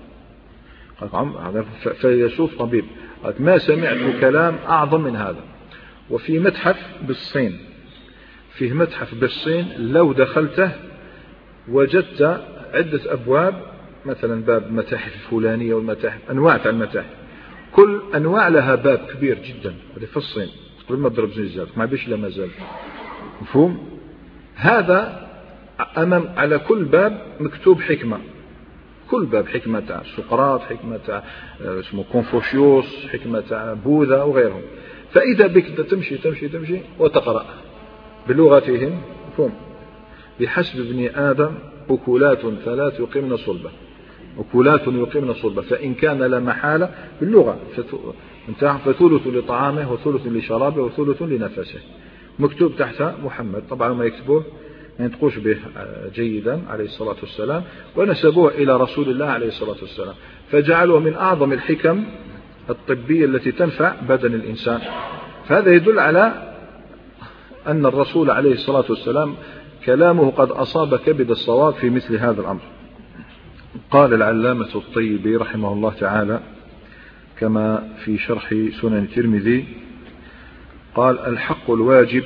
فيشوف طبيب ما سمعت كلام أعظم من هذا. وفي متحف بالصين، فيه متحف بالصين لو دخلته وجدت عدة أبواب، مثلا باب متاحف الفلانية والمتاحف أنواع المتاحف، كل أنواع لها باب كبير جدا. هذا في الصين قبل ما تضرب زلزال ما بيش لا مازال مفهوم. هذا أمام على كل باب مكتوب حكمة، كل باب حكمة تاع سقراط، حكمة تاع اسمه كونفوشيوس، حكمة تاع بوذا وغيرهم. فإذا بك تمشي تمشي تمشي وتقرأ بلغتهم مفهوم. بحسب ابن آدم أكلات ثلاث يقيمن صلبة، أكلات يقيمن صلبة، فإن كان لا محالة باللغة فثلث لطعامه وثلث لشرابه وثلث لنفسه. مكتوب تحت محمد، طبعا ما يكتبوه ما ينطقوش به جيدا عليه الصلاة والسلام، ونسبوه إلى رسول الله عليه الصلاة والسلام، فجعلوه من أعظم الحكم الطبية التي تنفع بدن الإنسان. فهذا يدل على أن الرسول عليه الصلاة والسلام كلامه قد أصاب كبد الصواب في مثل هذا الأمر. قال العلامة الطيبي رحمه الله تعالى كما في شرح سنن الترمذي، قال: الحق الواجب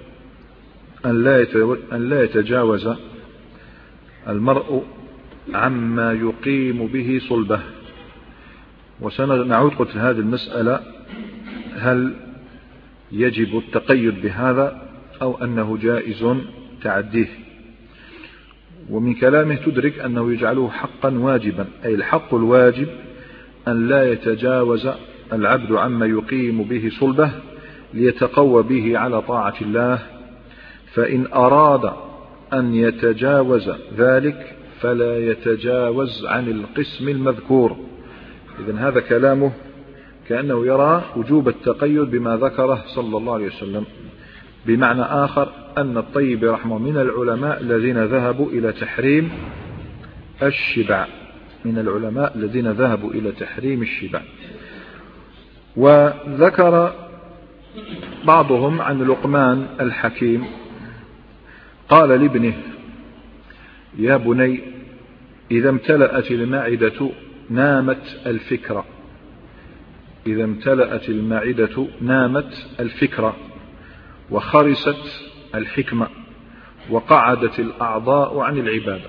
أن لا يتجاوز المرء عما يقيم به صلبه. وسنعود قلت هذه المسألة هل يجب التقيد بهذا أو أنه جائز تعديه. ومن كلامه تدرك أنه يجعله حقا واجبا، أي الحق الواجب أن لا يتجاوز العبد عما يقيم به صلبه ليتقوى به على طاعة الله، فإن أراد أن يتجاوز ذلك فلا يتجاوز عن القسم المذكور. إذن هذا كلامه كأنه يرى وجوب التقيد بما ذكره صلى الله عليه وسلم. بمعنى آخر أن الطيب رحمه من العلماء الذين ذهبوا إلى تحريم الشبع، من العلماء الذين ذهبوا إلى تحريم الشبع. وذكر بعضهم عن لقمان الحكيم قال لابنه: يا بني إذا امتلأت المعدة نامت الفكرة، إذا امتلأت المعدة نامت الفكرة وخرست الحكمة وقعدت الأعضاء عن العبادة،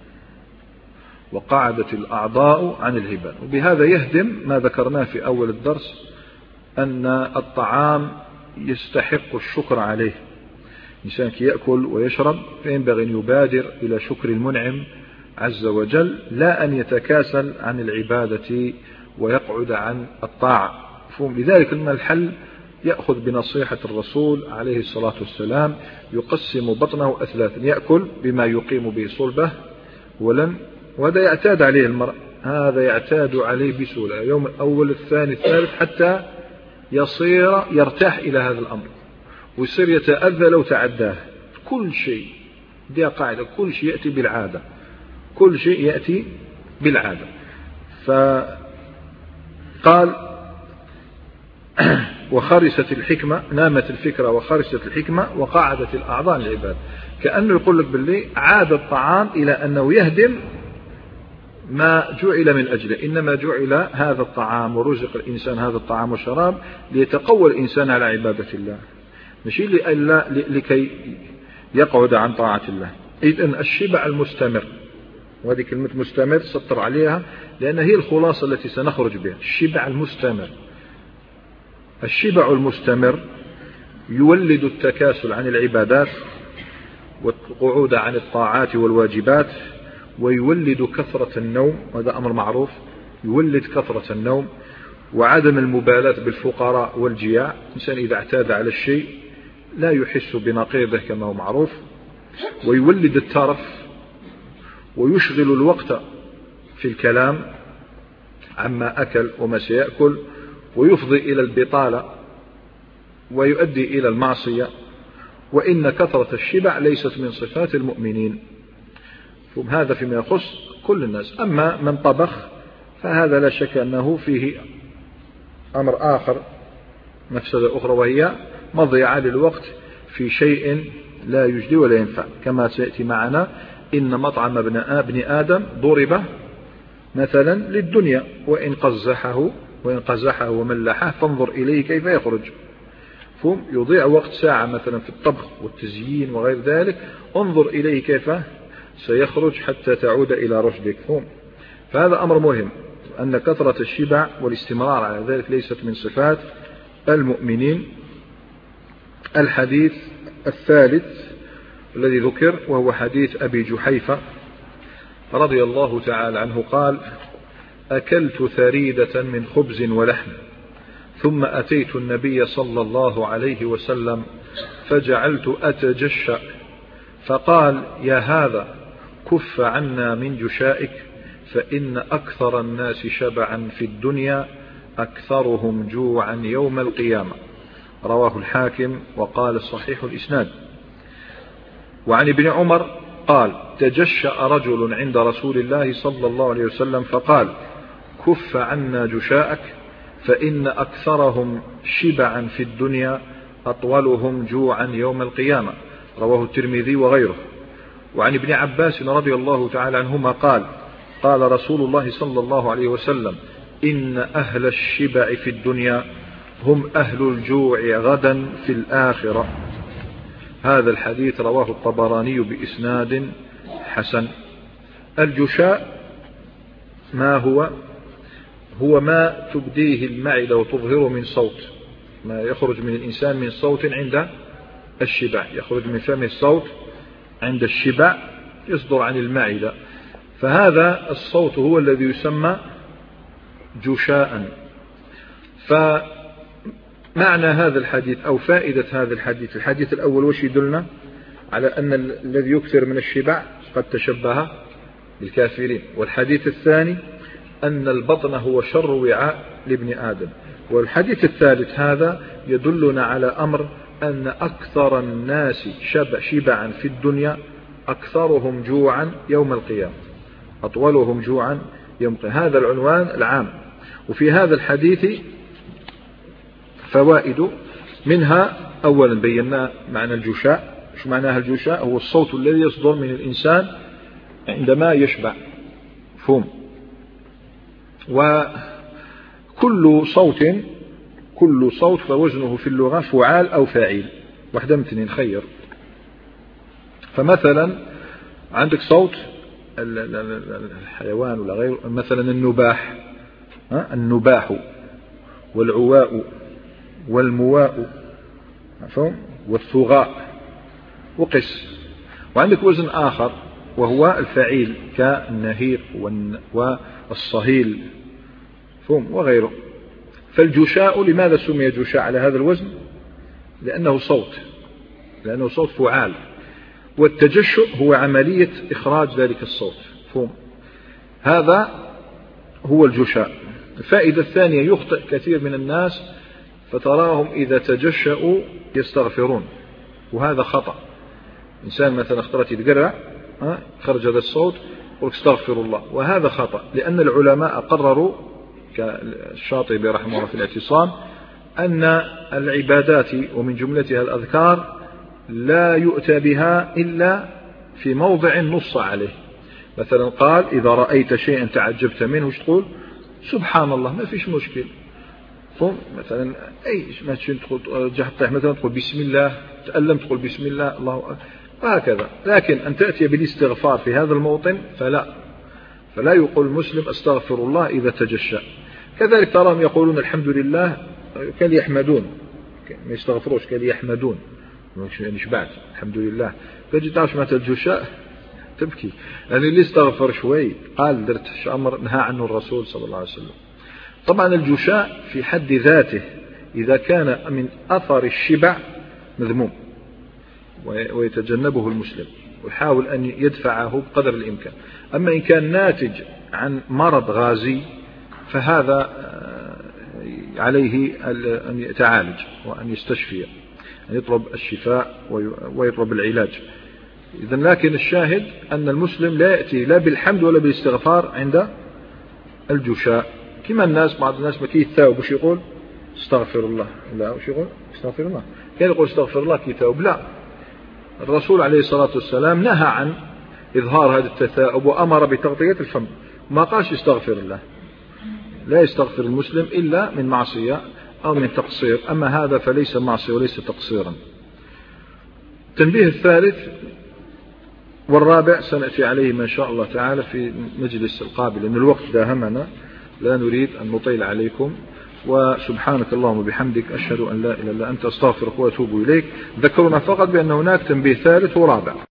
وقعدت الأعضاء عن العبادة. وبهذا يهدم ما ذكرناه في أول الدرس أن الطعام يستحق الشكر عليه. الإنسان كي يأكل ويشرب فينبغي أن يبادر إلى شكر المنعم عز وجل، لا أن يتكاسل عن العبادة ويقعد عن الطاعة. لذلك الحل يأخذ بنصيحة الرسول عليه الصلاة والسلام، يقسم بطنه أثلاثا: يأكل بما يقيم به صلبه ولن، وهذا يعتاد عليه المرء، هذا يعتاد عليه بسهولة، يوم الأول الثاني الثالث حتى يصير يرتاح إلى هذا الأمر ويصير يتأذى لو تعداه. كل شيء دي قاعدة، كل شيء يأتي بالعادة، كل شيء يأتي بالعادة. فقال: وخرست الحكمة، نامت الفكرة وخرست الحكمة وقعدت الأعضاء للعباد. كأنه يقول لك باللي عاد الطعام إلى أنه يهدم ما جعل من أجله، إنما جعل هذا الطعام ورزق الإنسان هذا الطعام والشراب ليتقوى الإنسان على عبادة الله، مش لكي يقعد عن طاعة الله. إذن الشبع المستمر، وهذه كلمة مستمر سطر عليها لأن هي الخلاصة التي سنخرج بها. الشبع المستمر، الشبع المستمر يولد التكاسل عن العبادات والقعود عن الطاعات والواجبات، ويولد كثرة النوم، وهذا أمر معروف، يولد كثرة النوم وعدم المبالاة بالفقراء والجياع. الإنسان إذا اعتاد على الشيء لا يحس بنقيضه كما هو معروف، ويولد الترف ويشغل الوقت في الكلام عما أكل وما سيأكل، ويفضي إلى البطالة ويؤدي إلى المعصية. وإن كثرة الشبع ليست من صفات المؤمنين. هذا فيما يخص كل الناس. أما من طبخ فهذا لا شك أنه فيه أمر آخر، مفسدة أخرى، وهي مضيعة للوقت في شيء لا يجدي ولا ينفع، كما سيأتي معنا إن مطعم ابن آدم ضرب مثلا للدنيا وإن قزحه وإن قزحه وملحه فانظر إليه كيف يخرج. فهم يضيع وقت ساعة مثلا في الطبخ والتزيين وغير ذلك، انظر إليه كيف سيخرج حتى تعود إلى رشدك. فهم فهذا أمر مهم، أن كثرة الشبع والاستمرار على ذلك ليست من صفات المؤمنين. الحديث الثالث الذي ذكر وهو حديث أبي جحيفة رضي الله تعالى عنه قال: أكلت ثريدة من خبز ولحم ثم أتيت النبي صلى الله عليه وسلم فجعلت أتجشأ فقال: يا هذا كف عنا من جشائك فإن أكثر الناس شبعا في الدنيا أكثرهم جوعا يوم القيامة. رواه الحاكم وقال صحيح الإسناد. وعن ابن عمر قال: تجشأ رجل عند رسول الله صلى الله عليه وسلم فقال: كف عنا جشاءك فإن أكثرهم شبعا في الدنيا أطولهم جوعا يوم القيامة. رواه الترمذي وغيره. وعن ابن عباس رضي الله تعالى عنهما قال: قال رسول الله صلى الله عليه وسلم: إن أهل الشبع في الدنيا هم أهل الجوع غدا في الآخرة. هذا الحديث رواه الطبراني بإسناد حسن. الجشاء ما هو؟ هو ما تبديه المعدة وتظهره من صوت، ما يخرج من الإنسان من صوت عند الشبع، يخرج من فمه الصوت عند الشبع يصدر عن المعدة، فهذا الصوت هو الذي يسمى جشاء. فمعنى هذا الحديث أو فائدة هذا الحديث، الحديث الأول وش يدلنا؟ على أن الذي يكثر من الشبع قد تشبه بالكافرين. والحديث الثاني أن البطن هو شر وعاء لابن آدم. والحديث الثالث هذا يدلنا على أمر أن أكثر الناس شبع شبعا في الدنيا أكثرهم جوعا يوم القيامة، أطولهم جوعا يوم القيامة. هذا العنوان العام. وفي هذا الحديث فوائد، منها أولا بينا معنى الجشاء. شو معناها الجشاء؟ هو الصوت الذي يصدر من الإنسان عندما يشبع. فهم وكل صوت كل صوت فوزنه في اللغة فعال أو فاعل، واحدة من اثنين خير. فمثلا عندك صوت الحيوان ولا غيره، مثلا النباح، النباح والعواء والمواء والثغاء وقس. وعندك وزن آخر وهو الفعيل كالنهير والصهيل فهم وغيره. فالجشاء لماذا سمي جشاء على هذا الوزن؟ لأنه صوت لأنه صوت فعال. والتجشؤ هو عملية إخراج ذلك الصوت. فهم هذا هو الجشاء. الفائدة الثانية: يخطئ كثير من الناس فتراهم إذا تجشؤوا يستغفرون، وهذا خطأ. إنسان مثلا اخترت يتقرع خرج هذا الصوت يقول استغفر الله، وهذا خطأ، لأن العلماء قرروا كالشاطبي رحمه الله في الاعتصام أن العبادات ومن جملتها الأذكار لا يؤتى بها إلا في موضع نص عليه. مثلا قال: إذا رأيت شيئا تعجبت منه وش تقول؟ سبحان الله، ما فيش مشكل. فهم مثلا أي ما تقول جهتك مثلا تقول بسم الله، تألم تقول بسم الله الله هكذا. لكن أن تأتي بالاستغفار في هذا الموطن فلا فلا يقول المسلم استغفر الله إذا تجشأ. كذلك تراهم يقولون الحمد لله كان يحمدون، ما يستغفروش، كان يحمدون يعني شبعت الحمد لله. فجي تعرف متى الجشاء تبكي، يعني اللي استغفر شوي قال درت أمر نهى عنه الرسول صلى الله عليه وسلم. طبعا الجشاء في حد ذاته إذا كان من أثر الشبع مذموم ويتجنبه المسلم ويحاول أن يدفعه بقدر الإمكان. أما إن كان ناتج عن مرض غازي فهذا عليه أن يتعالج وأن يستشفي، أن يطلب الشفاء ويطلب العلاج. إذن لكن الشاهد أن المسلم لا يأتي لا بالحمد ولا بالاستغفار عند الجشاء. كما الناس بعض الناس ما كي يتثاوب وش يقول استغفر الله، لا وش يقول استغفر الله، كان يقول استغفر الله كي يتثاوب، لا الرسول عليه الصلاة والسلام نهى عن إظهار هذا التثاؤب وأمر بتغطية الفم، ما قالش يستغفر الله، لا يستغفر المسلم إلا من معصية أو من تقصير، أما هذا فليس معصية وليس تقصيرا. التنبيه الثالث والرابع سنأتي عليه ما شاء الله تعالى في مجلس القابل، لأن الوقت داهمنا، لا نريد أن نطيل عليكم. وسبحانك اللهم وبحمدك أشهد أن لا إله إلا أنت أستغفرك وأتوب إليك. ذكرنا فقط بأن هناك تنبيه ثالث ورابع.